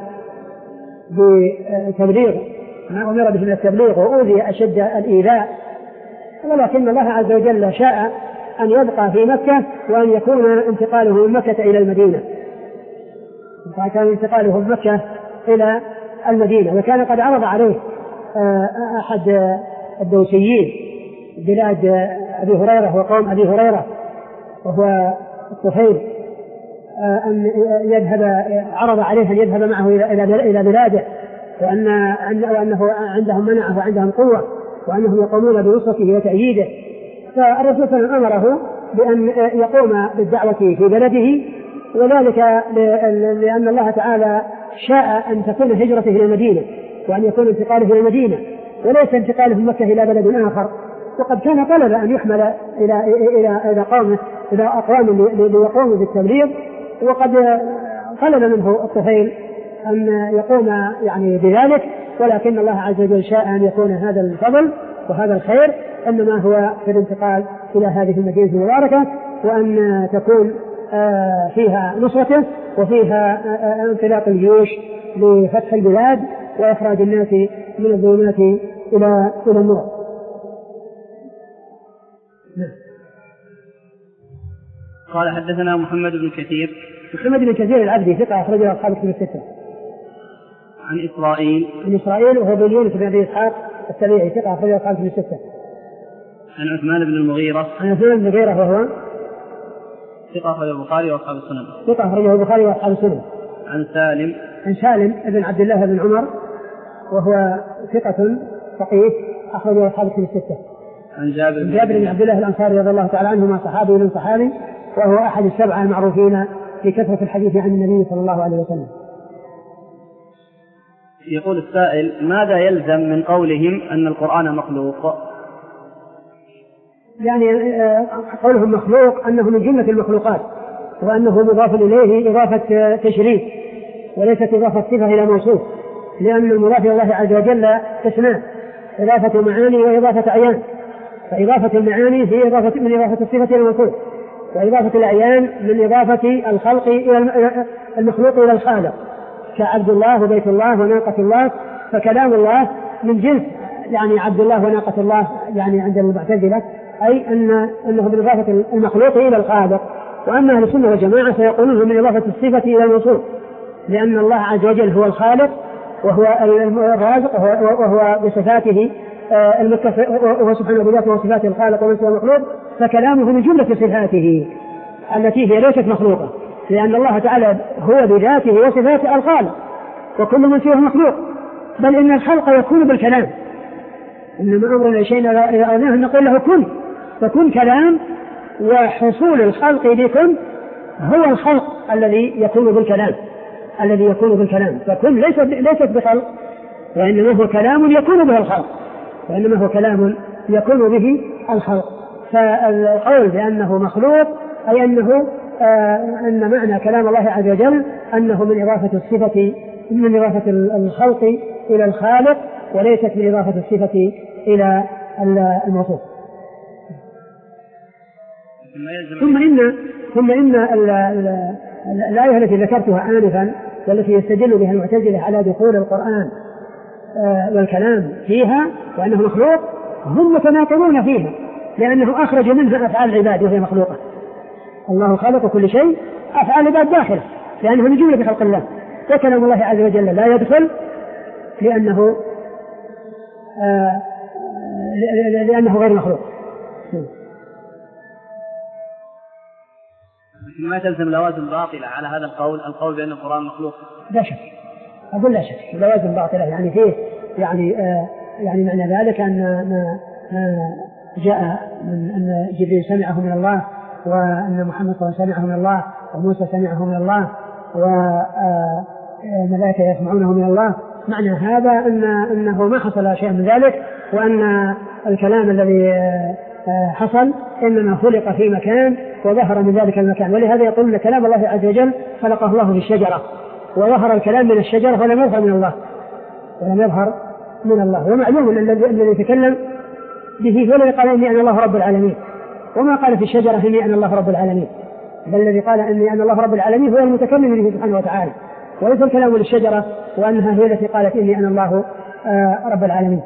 بتبليغ ما أمر به من التبليغ، وأوذي أشد الإيذاء، ولكن الله عز وجل شاء أن يبقى في مكة وأن يكون انتقاله من مكة إلى المدينة، فكان انتقاله من مكة إلى المدينة. وكان قد عرض عليه أحد الدوسيين بلاد أبي هريرة وقوم أبي هريرة وهو الطفيل أن يذهب، عرض عليه أن يذهب معه إلى بلاده، وأن وأنه عندهم منعه وعندهم قوة، وأنهم يقومون بنصرته وتأييده. فالرسول صلى الله عليه وسلم أمره بأن يقوم بالدعوة في بلده، وذلك لأن الله تعالى شاء أن تكون هجرته إلى المدينة، وأن يكون انتقاله إلى المدينة وليس انتقاله من مكة إلى بلد آخر. وقد كان طلب أن يحمل إلى إلى إلى قومه إلى أقوام ليقوموا بالتبليغ، وقد طلب منه الطفيل أن يقوم يعني بذلك، ولكن الله عز وجل شاء أن يكون هذا الفضل وهذا الخير إنما هو في الانتقال إلى هذه المدينة المباركة، وأن تكون فيها نصرته وفيها انطلاق الجيوش لفتح البلاد وإخراج الناس من الظلمات إلى إلى النور.
قال حدثنا محمد بن كثير.
محمد بن كثير العبدي ثقة أخرجه أصحاب كتب الستة.
عن إسرائيل.
عن إسرائيل وهو بن يونس بن أبي إسحاق السبيعي ثقة أخرجه أصحاب كتب الستة.
عن عثمان بن المغيرة.
عن عثمان بن المغيرة وهو
ثقة أخرجه البخاري وأصحاب السنن.
ثقة أخرجه البخاري وأصحاب السنن.
عن سالم.
عن سالم بن عبد الله بن عمر وهو ثقة فقيه أخرجه أصحاب كتب الستة.
عن جابر بن,
جابر بن عبد الله الأنصاري رضي الله تعالى عنهما صحابي من صحابي، وهو أحد السبعة المعروفين بكثرة الحديث عن النبي صلى الله عليه وسلم.
يقول السائل: ماذا يلزم من قولهم أن القرآن مخلوق؟
يعني قولهم مخلوق أنه من جملة المخلوقات، وأنه مضاف إليه إضافة تشريف وليست إضافة صفة إلى موصوف، لأن المضاف إلى الله عز وجل قسمان: إضافة معاني وإضافة أعيان. فإضافة المعاني هي إضافة من إضافة الصفة إلى الموصوف، وإضافة الأعيان من إضافة الخلق إلى المخلوق إلى الخالق، كعبد الله وبيت الله وناقة الله. فكلام الله من جنس يعني عبد الله وناقة الله، يعني عند المعتزلة، أي أن أنه من إضافة المخلوق إلى الخالق. وأما أهل السنة والجماعة سيقولون من إضافة الصفة إلى الموصوف، لأن الله عز وجل هو الخالق وهو الرازق وهو بصفاته المتصف، وهو سبحانه بذاته وصفاته الخالق وليس المخلوق. فكلامه من جملة صفاته التي هي ليست مخلوقة، لأن الله تعالى هو بذاته وصفاته الخالق، وكل من سواه مخلوق. بل إن الخلق يكون بالكلام، إنما أمرنا شيء إذا أردناه نقول له كن، فكن كلام، وحصول الخلق بكن هو الخلق الذي يكون بالكلام الذي يكون بالكلام فكن ليست ليست بخلق، وإنما هو كلام يكون به الخلق وإنما هو كلام يكون به الخلق. فالقول بأنه مخلوق أي أنه آه أن معنى كلام الله عز وجل أنه من إضافة الصفة من إضافة الخلق إلى الخالق، وليست من إضافة الصفة إلى الموصوف. ثم إن ثم إن الآية التي ذكرتها آنفا والتي يستدل بها المعتزلة على دخول القرآن والكلام فيها وأنه مخلوق هم متناقضون فيها، لأنه أخرج منها أفعال العباد وهي مخلوقة. الله خالق كل شيء، أفعال العباد داخل لأنه من جملة خلق الله، وكلام الله عز وجل لا يدخل لأنه آه لأنه غير مخلوق.
ما تلزم لوازم باطلة على هذا القول، القول بأن القرآن مخلوق؟
لا شك، أقول لا شك لوازم باطلة، يعني فيه يعني آه يعني معنى ذلك أن ما جاء من أن جبريل سمعه من الله، وأن محمد صلى الله عليه وسلم سمعه من الله، وموسى سمعه من الله، والملائكة يسمعونه من الله. معنى هذا أن أنه ما حصل شيء من ذلك، وأن الكلام الذي حصل إنما خلق في مكان وظهر من ذلك المكان. ولهذا يقول أن كلام الله عز وجل خلقه الله في الشجرة، وظهر الكلام من الشجرة فلم يظهر من الله ولم يظهر من الله. ومعلوم أن الذي يتكلم به هو الذي قال إني أنا الله رب العالمين، وما قال في الشجرة إني أنا الله رب العالمين، بل الذي قال إني أنا الله رب العالمين هو المتكلم به سبحانه وتعالى، وليس الكلام للشجرة وأنها هي التي قالت إني أنا الله رب العالمين.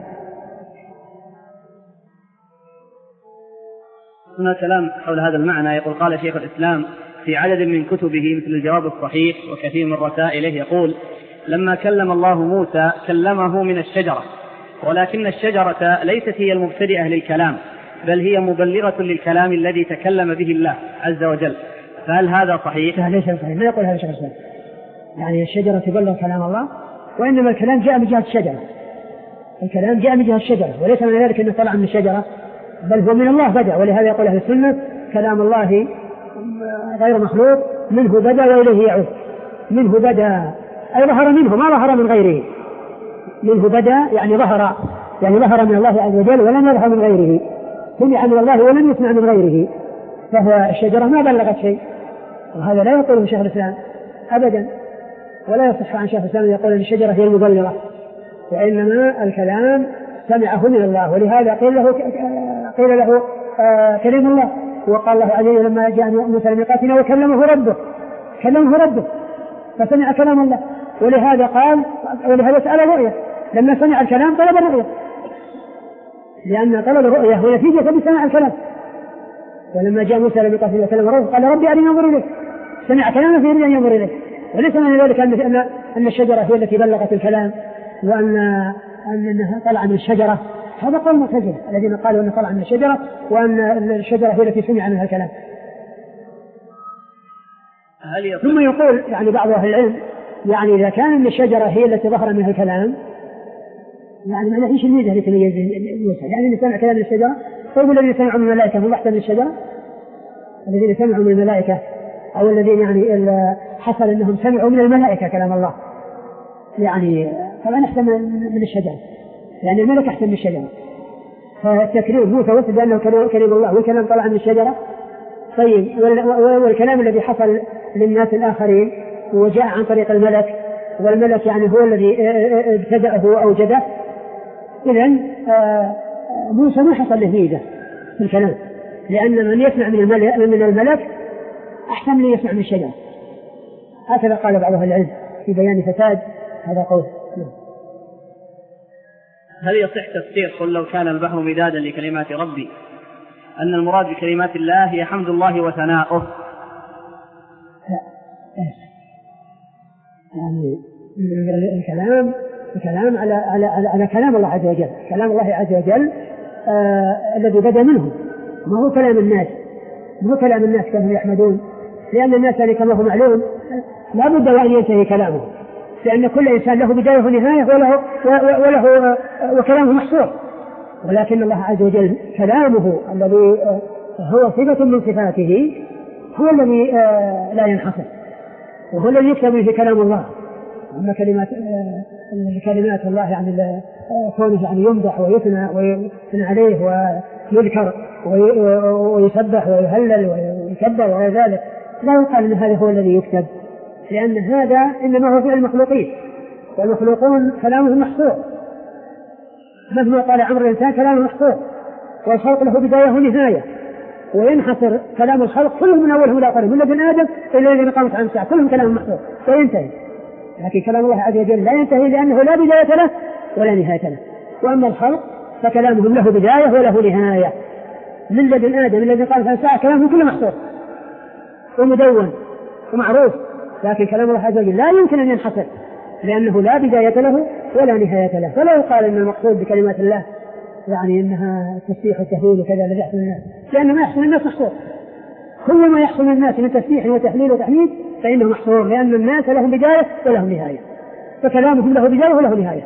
هنا كلام حول هذا المعنى. يقول قال شيخ الإسلام في عدد من كتبه مثل الجواب الصحيح وكثير من رسائله، يقول لما كلم الله موسى كلمه من الشجرة، ولكن الشجرة ليست هي المبتدئة للكلام، بل هي مبلغة للكلام الذي تكلم به الله عز وجل، فهل هذا صحيح؟
لا ليس صحيح، ما يقول هذا شيخ الإسلام. يعني الشجرة تبلغ كلام الله، وإنما الكلام جاء من جهة الشجرة، الكلام جاء من جهة الشجرة، وليس من ذلك أنه طلع من الشجرة، بل هو من الله بدأ. ولهذا يقول أهل السنة كلام الله غير مخلوق، منه بدأ وإليه يعود. منه بدأ أي ظهر منه، ما ظهر من غيره. منه بدأ يعني ظهر، يعني ظهر من الله عز وجل ولم يظهر من غيره، سمع من الله ولم يسمع من غيره، فهو الشجرة ما بلغت شيء. وهذا لا يقوله شيخ الإسلام أبدا، ولا يصح عن شيخ الإسلام يقول أن الشجرة هي المبلغة، وإنما الكلام سمعه من الله. ولهذا قيل له قيل له آه كلم الله، وقال الله عليه لما جاء موسى لميقاتنا وكلمه ربه، كلمه ربه فسمع كلام الله. ولهذا قال ولهذا سأل الرؤية، لما سمع الكلام طلب الرؤية، لأن طلب الرؤية هو نتيجة بسماع الكلام. ولما جاء موسى لميقاتنا وكلمه ربه قال ربي أرني أنظر إليك، سمع كلامه فيريد أن ينظر إليه. وليس من ذلك أن أن الشجرة هي التي بلغت الكلام، وأن أنها طلع من الشجرة. هذا قول معتزلة الذين قالوا أنه طلع من الشجرة، وأن الشجرة هي التي سمع منها الكلام. ثم يقول يعني بعض أهل العلم يعني إذا كان من الشجرة هي التي ظهر منها الكلام، يعني ما نعيش الميزة اللي تميز موسى، يعني اللي سمع كلام من الشجرة. طيب الذين سمعوا من الملائكة هم أحسن من الشجرة؟ الذين سمعوا من الملائكة أو الذين يعني حصل أنهم سمعوا من الملائكة كلام الله، يعني طبعا أحسن من الشجرة، يعني الملك أحسن من الشجرة. فالتكريم موسى وصف بأنه كريم الله، والكلام طلع من الشجرة. طيب والكلام الذي حصل للناس الآخرين وجاء عن طريق الملك، والملك يعني هو الذي ابتدأه وأوجده، إذن موسى ما حصل له ميزة في الكلام، لأن من يسمع من الملك, من الملك أحسن من يسمع من الشجرة. هكذا قال بعض أهل العلم في بيان فساد هذا قول.
هل يصح تفسير قل لو كان البحر مدادا لكلمات ربي أن المراد بكلمات الله هي حمد الله وثناؤه؟
لا، يعني الكلام الكلام على على على, على كلام الله عز وجل، كلام الله عز وجل آه الذي بدا منه، ما هو كلام الناس، ما هو كلام الناس كانوا يحمدون، لأن الناس يعني كما هو معلوم لا بد أن ينتهي كلامه، لأن كل إنسان له بداية ونهاية وله وله وكلامه محصور. ولكن الله عز وجل كلامه الذي هو صفة من صفاته هو الذي لا ينحصر، وهو الذي يكتب في كلام الله. أما كلمات كلمات الله يعني كونه يعني يمدح ويثنى ويثنى عليه ويذكر ويسبح ويهلل ويكبر وغير ذلك، لا يقال أن هذا هو الذي يكتب، لأن هذا إنما هو فعل المخلوقين، والمخلوقون كلامهم محصور، مهما قال عمر الإنسان كلامه محصور، والخلق له بداية ونهاية، وينحصر كلام الخلق كلهم من أولهم إلى آخرهم من لدن آدم إلى الذين قامت عن الساعة، كلهم كلام محصور وينتهي. لكن كلام الله عز وجل لا ينتهي، لأنه لا بداية له ولا نهاية له. وأما الخلق فكلامهم له بداية وله نهاية، من لدن آدم من لدن قال فالساعة كلامهم كله محصور ومدون ومعروف، لكن كلام الله عز وجل لا يمكن أن ينحصر لأنه لا بداية له ولا نهاية له. فلا يقال أن المقصود بكلمات الله يعني أنها تسبيح وتهليل وكذا الذي يحصل الناس، لأن ما يحصل الناس محصور. كل ما يحصل الناس من تسبيح وتهليل وتحميد فإنه محصور، لأن الناس لهم بداية ولهم نهاية، فكلامهم له بداية وله نهاية.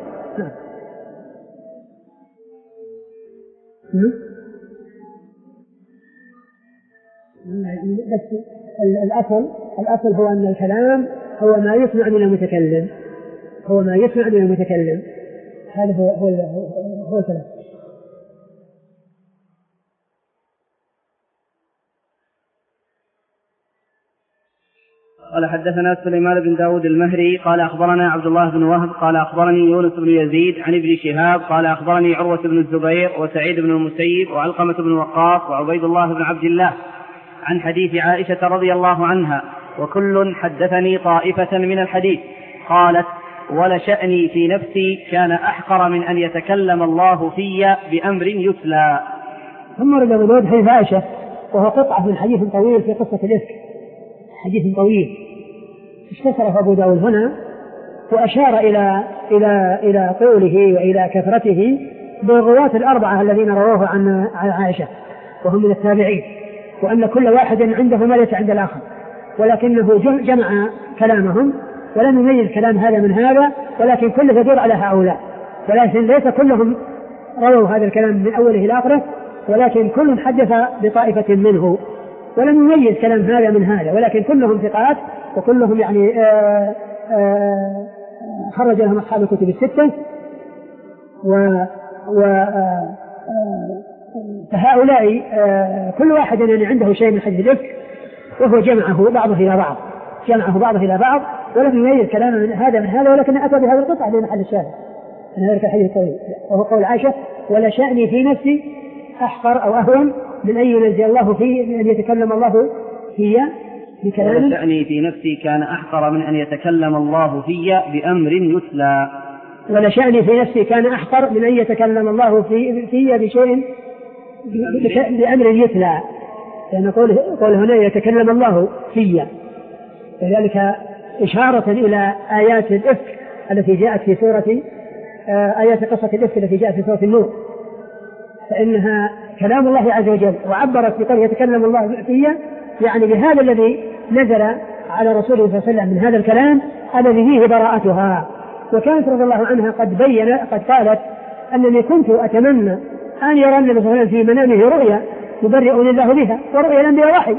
بس الأصل الأصل هو أن الكلام هو ما يسمع من المتكلم، هو ما يسمع من المتكلم، هذا هو هو هو الكلام.
قال حدثنا سليمان بن داود المهري قال أخبرنا عبد الله بن وهب قال أخبرني يونس بن يزيد عن ابن شهاب قال أخبرني عروة بن الزبير وسعيد بن المسيب وعلقمة بن وقاص وعبيد الله بن عبد الله عن حديث عائشة رضي الله عنها وكل حدثني طائفة من الحديث. قالت ولشأني في نفسي كان أحقر من أن يتكلم الله في بأمر يتلى.
ثم رد أبو داود حديث عائشة وهو قطعة من حديث طويل في قصة الإفك، حديث طويل اختصره أبو داود هنا وأشار إلى إلى إلى طوله وإلى كثرته بالرواة الأربعة الذين رووه عن عائشة وهم من التابعين، وأن كل واحد عنده ما ليس عند الآخر، ولكنه جمع كلامهم ولم يميز كلام هذا من هذا، ولكن كله يدور على هؤلاء، ولكن ليس كلهم رووا هذا الكلام من أوله إلى آخره، ولكن كل حدث بطائفة منه ولم يميز كلام هذا من هذا، ولكن كلهم ثقات وكلهم يعني آآ آآ خرج لهم أصحاب الكتب الستة. و و فهؤلاء كل واحد يعني عنده شيء من حديث الإفك وهو جمعه بعضه إلى بعض جمعه بعضه إلى بعض ولم يميز كلام من هذا من هذا، ولكن أتى بهذا القطع لمحل الشاهد من هذا الحديث الطويل، وهو قول عائشة ولشأني في نفسي أحقر أو أهون من أن ينزل الله فيه من أن يتكلم الله في بكلام.
ولشأني في نفسي كان أحقر من أن يتكلم الله في بأمر يتلى.
ولشأني في نفسي كان أحقر من أن يتكلم الله في في بشيء بأمر يتلى، لأن قول قول هنا يتكلم الله في، لذلك إشارة إلى آيات الإفك التي جاءت في سورة آيات قصة الإفك التي جاءت في سورة النور، فإنها كلام الله عز وجل، وعبرت بقوله يتكلم الله فيه يعني بهذا الذي نزل على رسوله صلى الله عليه وسلم من هذا الكلام الذي فيه براءتها. وكانت رضي الله عنها قد بين قد قالت أنني كنت أتمنى أن يرى النبي صلى الله عليه وسلم في منامه رؤيا يبرئني الله بها، ورؤيا الأنبياء وحي،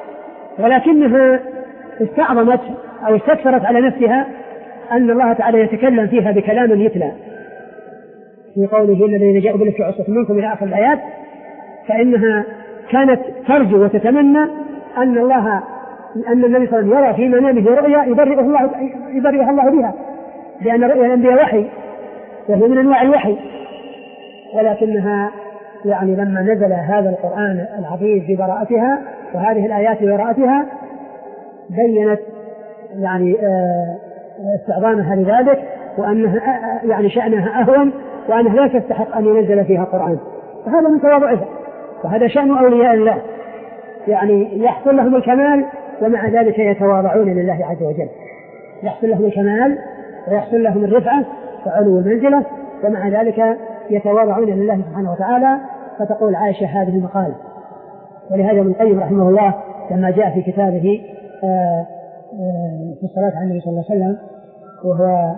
ولكنها استعظمت أو استكثرت على نفسها أن الله تعالى يتكلم فيها بكلام يتلى في قوله الذين جاءوا بالإفك عصبة منكم إلى آخر الآيات، فإنها كانت ترجو وتتمنى أن الله أن النبي صلى الله عليه وسلم يرى في منامه رؤيا يبرئه الله يبرئه الله بها، لأن رؤيا الأنبياء وحي وهي من أنواع الوحي، ولكنها يعني لما نزل هذا القرآن العظيم ببراءتها وهذه الآيات ببراءتها بينت يعني استعظامها لذلك، وأنها يعني شأنها أهون، وأنها لا تستحق أن ينزل فيها القرآن، وهذا من تواضعها، وهذا شأن أولياء الله يعني يحصل لهم الكمال ومع ذلك يتواضعون لله عز وجل، يحصل لهم الكمال ويحصل لهم الرفعة وعلو المنزلة ومع ذلك يتواضعون لله سبحانه وتعالى. فتقول عائشة هذه المقالة. ولهذا ابن القيم رحمه الله لما جاء في كتابه آآ آآ في الصلاة على النبي صلى الله عليه وسلم وهو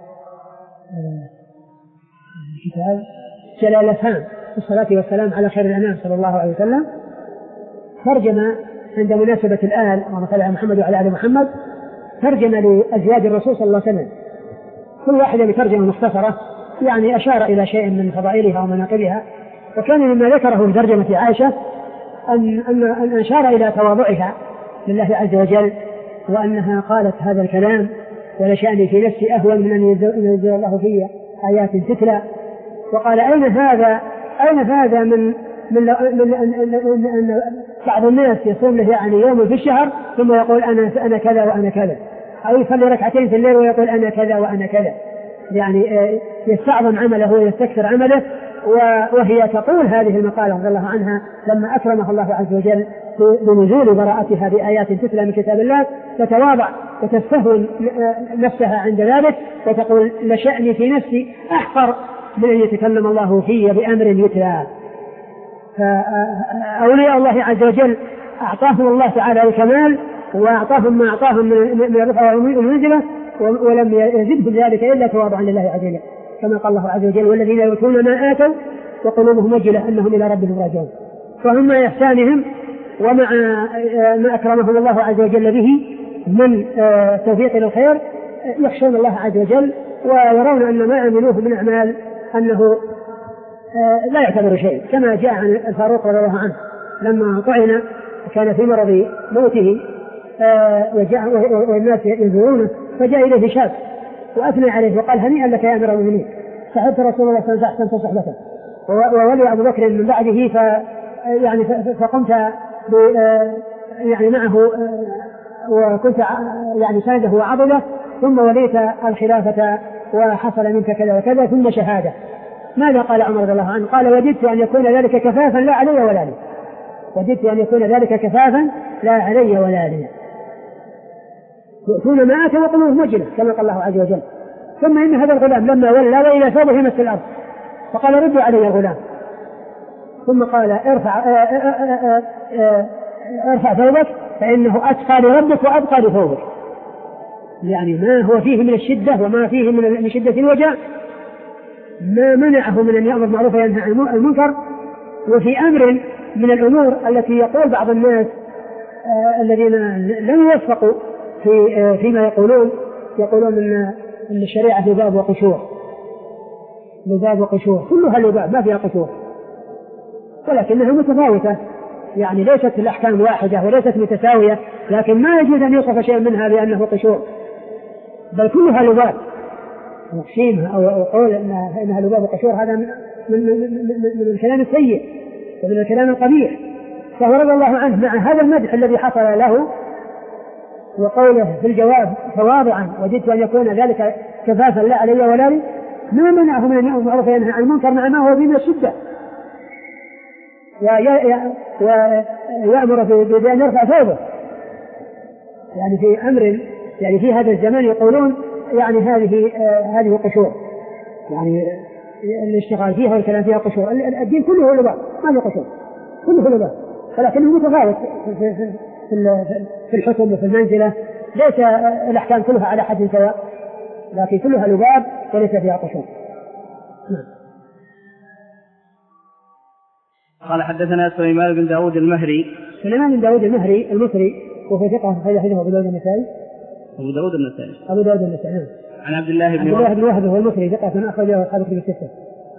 كتاب جلال الأفهام في الصلاة والسلام على خير الأنام صلى الله عليه وسلم، ترجم عند مناسبة الآل ومثل على محمد وعلى آل محمد ترجم لأزواج الرسول صلى الله عليه وسلم، كل واحدة بترجمة مختصرة يعني أشار إلى شيء من فضائلها ومناقبها. وكان مما ذكره في ترجمة عائشة أن, أن, أن أشار إلى تواضعها لله عز وجل، وأنها قالت هذا الكلام ولشأني في نفسي أهون من أن ينزل الله فيه آيات تتلى. وقال أين هذا أين هذا من من أن بعض الناس يصوم له يعني يوم في الشهر ثم يقول أنا أنا كذا وأنا كذا، أو يصلي ركعتين في الليل ويقول أنا كذا وأنا كذا، يعني يستعظم عمله ويستكثر عمله. وهي تقول هذه المقالة رضي الله عنها لما أكرمها الله عز وجل بنزول براءتها بآيات تتلى من كتاب الله، تتواضع وتستهون نفسها عند ذلك وتقول لشأني في نفسي أحقر من أن يتكلم الله في بأمر يتلى. فأولياء الله عز وجل أعطاهم الله تعالى الكمال وأعطاهم ما أعطاهم من الرفعة والمنزلة، ولم يزدهم ذلك إلا تواضعا لله عز وجل، كما قال الله عز وجل والذين يؤتون ما آتوا وقلوبهم وجلة أنهم إلى ربهم راجعون. فهم مع إحسانهم ومع ما أكرمهم الله عز وجل به من توفيق للخير يخشون الله عز وجل ويرون أن ما عملوه من أعمال أنه لا يعتبر شيء، كما جاء عن الفاروق رضي الله عنه لما طعن كان في مرض موته وجاء والناس يزورونه فجاء إليه شاب وأثنى عليه وقال هنيئا لك يا أمير المؤمنين، صحبت رسول الله صلى الله عليه وسلم صحبته وولي أبو بكر من بعده، ف يعني فقمت يعني معه وكنت يعني سنده وعضده، ثم وليت الخلافة وحصل منك كذا وكذا ثم شهادة. ماذا قال عمر رضي الله عنه؟ قال وددت أن يكون ذلك كفافا لا علي ولا لي، وددت أن يكون ذلك كفافا لا علي ولا لي. يؤتون ما آتوا وقلوبهم وجلة كما قال الله عز وجل. ثم إن هذا الغلام لما ولى وإلى ثوبه يمس الأرض فقال ردوا علي الغلام، ثم قال ارفع ارفع ثوبك فإنه أتقى لربك وأبقى لثوبك. يعني ما هو فيه من الشدة وما فيه من شدة الوجع ما منعه من أن يأمر بالمعروف وينهى عن المنكر. وفي أمر من الأمور التي يقول بعض الناس آه الذين لم يوفقوا في آه فيما يقولون يقولون أن الشريعة لباب وقشور، لباب وقشور، كلها لباب ما فيها قشور ولكنها متفاوتة، يعني ليست الأحكام واحدة وليست متساوية، لكن ما يجوز أن يوصف شيء منها بأنه قشور، بل كلها لباب. نقسيمها أو قول إنها, إنها لباب وقشور هذا من, من, من, من, من الكلام السيء ومن الكلام القبيح. فهو رضي الله عنه مع هذا المدح الذي حصل له وقوله في الجواب تواضعا وددت أن يكون ذلك كفافا لا علي ولا لي، ما منعه من أن يأمر بالمعروف وينهى عن المنكر مع ما هو فيه من الشدة، ويأمر بأن يرفع ثوبه. يعني في أمر يعني في هذا الزمان يقولون يعني هذه آه هذه قشور، يعني الاشتغال فيها والكلام فيها قشور. الدين كله لباب ما له قشور، كله لباب، ولكنه متفاوت في, في, في, في الحكم وفي المنزلة. ليس الأحكام كلها على حد سواء، لكن كلها لباب وليس فيها قشور.
قال حدثنا سليمان بن داود المهري.
سليمان بن داود المهري المصري وهو ثقة أخرج حديثه أبو داود النسائي.
أبو داود النسائي.
أبو داود النسائي.
عن عبد الله بن
عبد الله بن وهب وهو المصري ثقة أخرجه أصحاب الكتب الستة.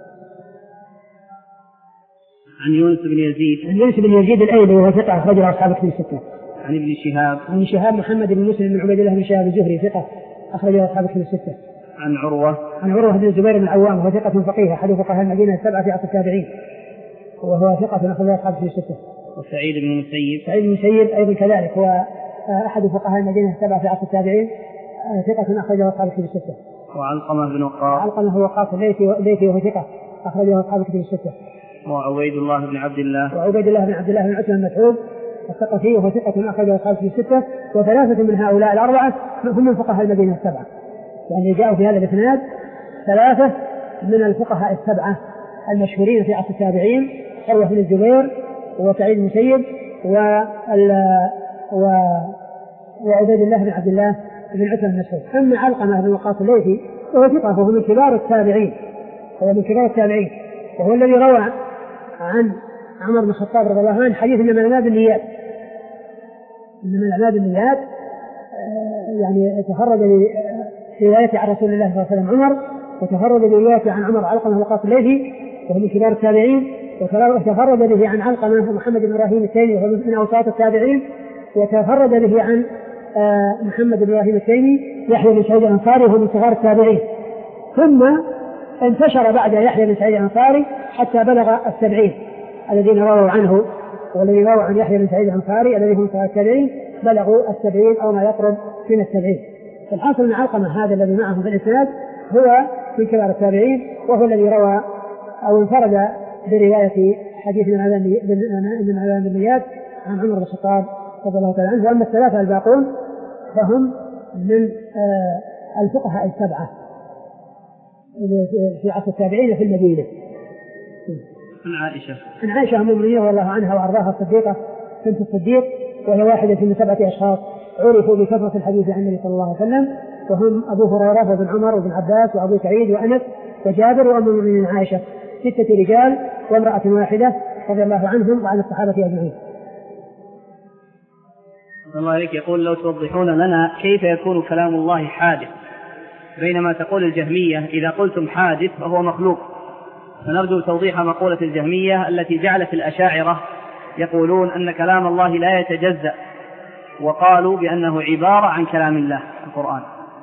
عن يونس بن يزيد.
عن يونس بن يزيد الأيلي وهو ثقة أخرجه أصحاب الكتب الستة.
عن ابن شهاب.
عن شهاب محمد بن مسلم بن عبيد الله بن شهاب الزهري ثقة أخرجه أصحاب الكتب الستة.
عن عروة.
عن عروة بن الزبير بن العوام وهو ثقة فقيه أحد فقهاء المدينة السبعة في عصر التابعين وهو ثقة أخرجه أصحاب الكتب الستة.
وسعيد بن المسيب.
سعيد بن المسيب أيضا كذلك هو أحد فقهاء المدينة السبعة في عصر التابعين ثقة أخرجه أصحاب الكتب الستة.
وعلقمة بن وقاص.
علقمة هو وقاص الليثي وهو ثقة أخرجه أصحاب الكتب الستة.
وعبيد الله بن عبد الله.
وعبيد الله بن عبد الله بن عتبة بن مسعود الثقفي وهو ثقة أخرجه أصحاب الكتب الستة. وثلاثة من هؤلاء الأربعة هم من فقهاء المدينة السبعة، يعني جاءوا في هذا الإسناد ثلاثة من الفقهاء السبعة المشهورين في عصر التابعين، عروة بن الزبير وسعيد بن المسيب وعبيد الله بن عبد الله بن عتبة بن مسعود. أما علقمة بن وقاص الليثي وهو ثقة وهو من كبار التابعين، هو من كبار التابعين وهو الذي روى عن عمر بن الخطاب رضي الله عنه حديث إنما الأعمال بالنيات، إنما الأعمال بالنيات، يعني تفرد بروايته عن رسول الله صلى الله عليه وسلم عمر، وتفرد بروايته عن عمر علقمة بن وقاص الليثي وهو من كبار التابعين، وتفرد به عن علقمة محمد بن إبراهيم التيمي وهو من أوساط التابعين، وتفرد به عن محمد بن إبراهيم التيمي يحيى بن سعيد الأنصاري وهو من صغار التابعين. ثم انتشر بعد يحيى بن سعيد الأنصاري حتى بلغ السبعين الذين رووا عنه، والذين رووا عن يحيى بن سعيد الأنصاري الذين هم صغار التابعين بلغوا السبعين أو ما يقرب من السبعين. فالحاصل أن علقمة هذا الذي معه في الإسناد هو من كبار التابعين، وهو الذي روى أو انفرد برواية حديث ابن عبان بن زياد عن عمر بن الخطاب رضي الله تعالى عنه. وأما الثلاثة الباقون فهم من الفقهاء السبعة في عصر التابعين في المدينة.
عن عائشة
عن عائشة أم المؤمنين رضي الله عنها وأرضاها الصديقة بنت الصديق، وهي واحدة من سبعة أشخاص عرفوا بكثرة الحديث عن النبي صلى الله عليه وسلم، وهم أبو هريرة وابن عمر وابن عباس وأبو سعيد وأنس وجابر وأم المؤمنين عائشة، ستة رجال وامرأة واحدة رضي الله عنهم وعن الصحابة أجمعين.
الله عليك. يقول لو توضحون لنا كيف يكون كلام الله حادث، بينما تقول الجهمية إذا قلتم حادث فهو مخلوق، فنرجو توضيح مقولة الجهمية التي جعلت الأشاعرة يقولون أن كلام الله لا يتجزأ، وقالوا بأنه عبارة عن كلام الله القرآن.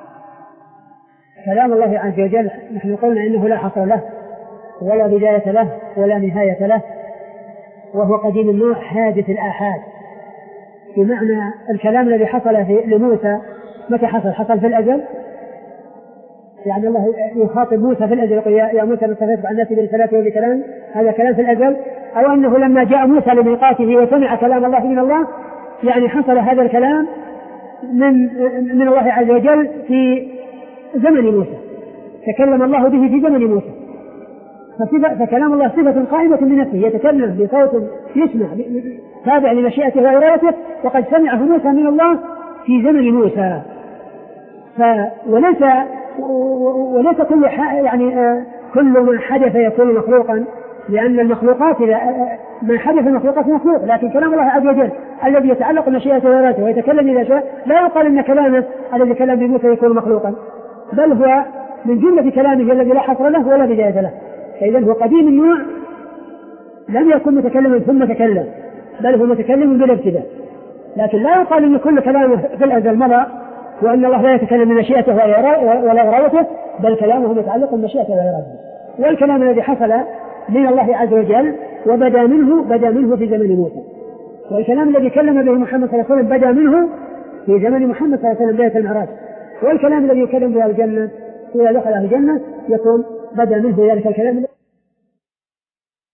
كلام الله عز وجل نحن قلنا إنه لا حصر له ولا بداية له ولا نهاية له، وهو قديم النوع حادث الآحاد، بمعنى الكلام الذي حصل في لموسى متى حصل؟ حصل في الأزل، يعني الله يخاطب موسى في الأزل يقول يا موسى اصطفيتك على الناس برسالته وبكلام، هذا كلام في الأزل، أو أنه لما جاء موسى لميقاته وسمع كلام الله من الله، يعني حصل هذا الكلام من من الله عز وجل في زمن موسى، تكلم الله به في زمن موسى، فكلام الله صفة قائمة بنفسه، يتكلم بصوت يسمع تابع لمشيئته وإرادته، وقد سمعه موسى من الله في زمن موسى. ف وليس وليس كل يعني كل ما حدث يكون مخلوقا، لأن المخلوقات ما حدث المخلوقات مخلوق، لكن كلام الله عز وجل الذي يتعلق بمشيئته وإرادته ويتكلم إذا شاء لا يقال إن كلامه الذي كلم بموسى يكون مخلوقا، بل هو من جملة كلامه الذي لا حصر له ولا بداية له. فإذا هو قديم النوع لم يكن متكلما ثم تكلم، بل هو متكلم بلا ابتداء، لكن لا يقال إن كل كلامه في الأزل مضى وأن الله لا يتكلم بمشيئته ولا إرادته، بل كلامه متعلق بمشيئته وإرادته. والكلام الذي حصل من الله عز وجل وبدا منه بدا منه في زمن موسى، والكلام الذي كلم به محمد صلى الله عليه وسلم بدا منه في زمن محمد صلى الله عليه وسلم بداية المعراج، والكلام الذي يكلم به الجنة إذا دخل الجنة يكون بدا منه ذلك الكلام.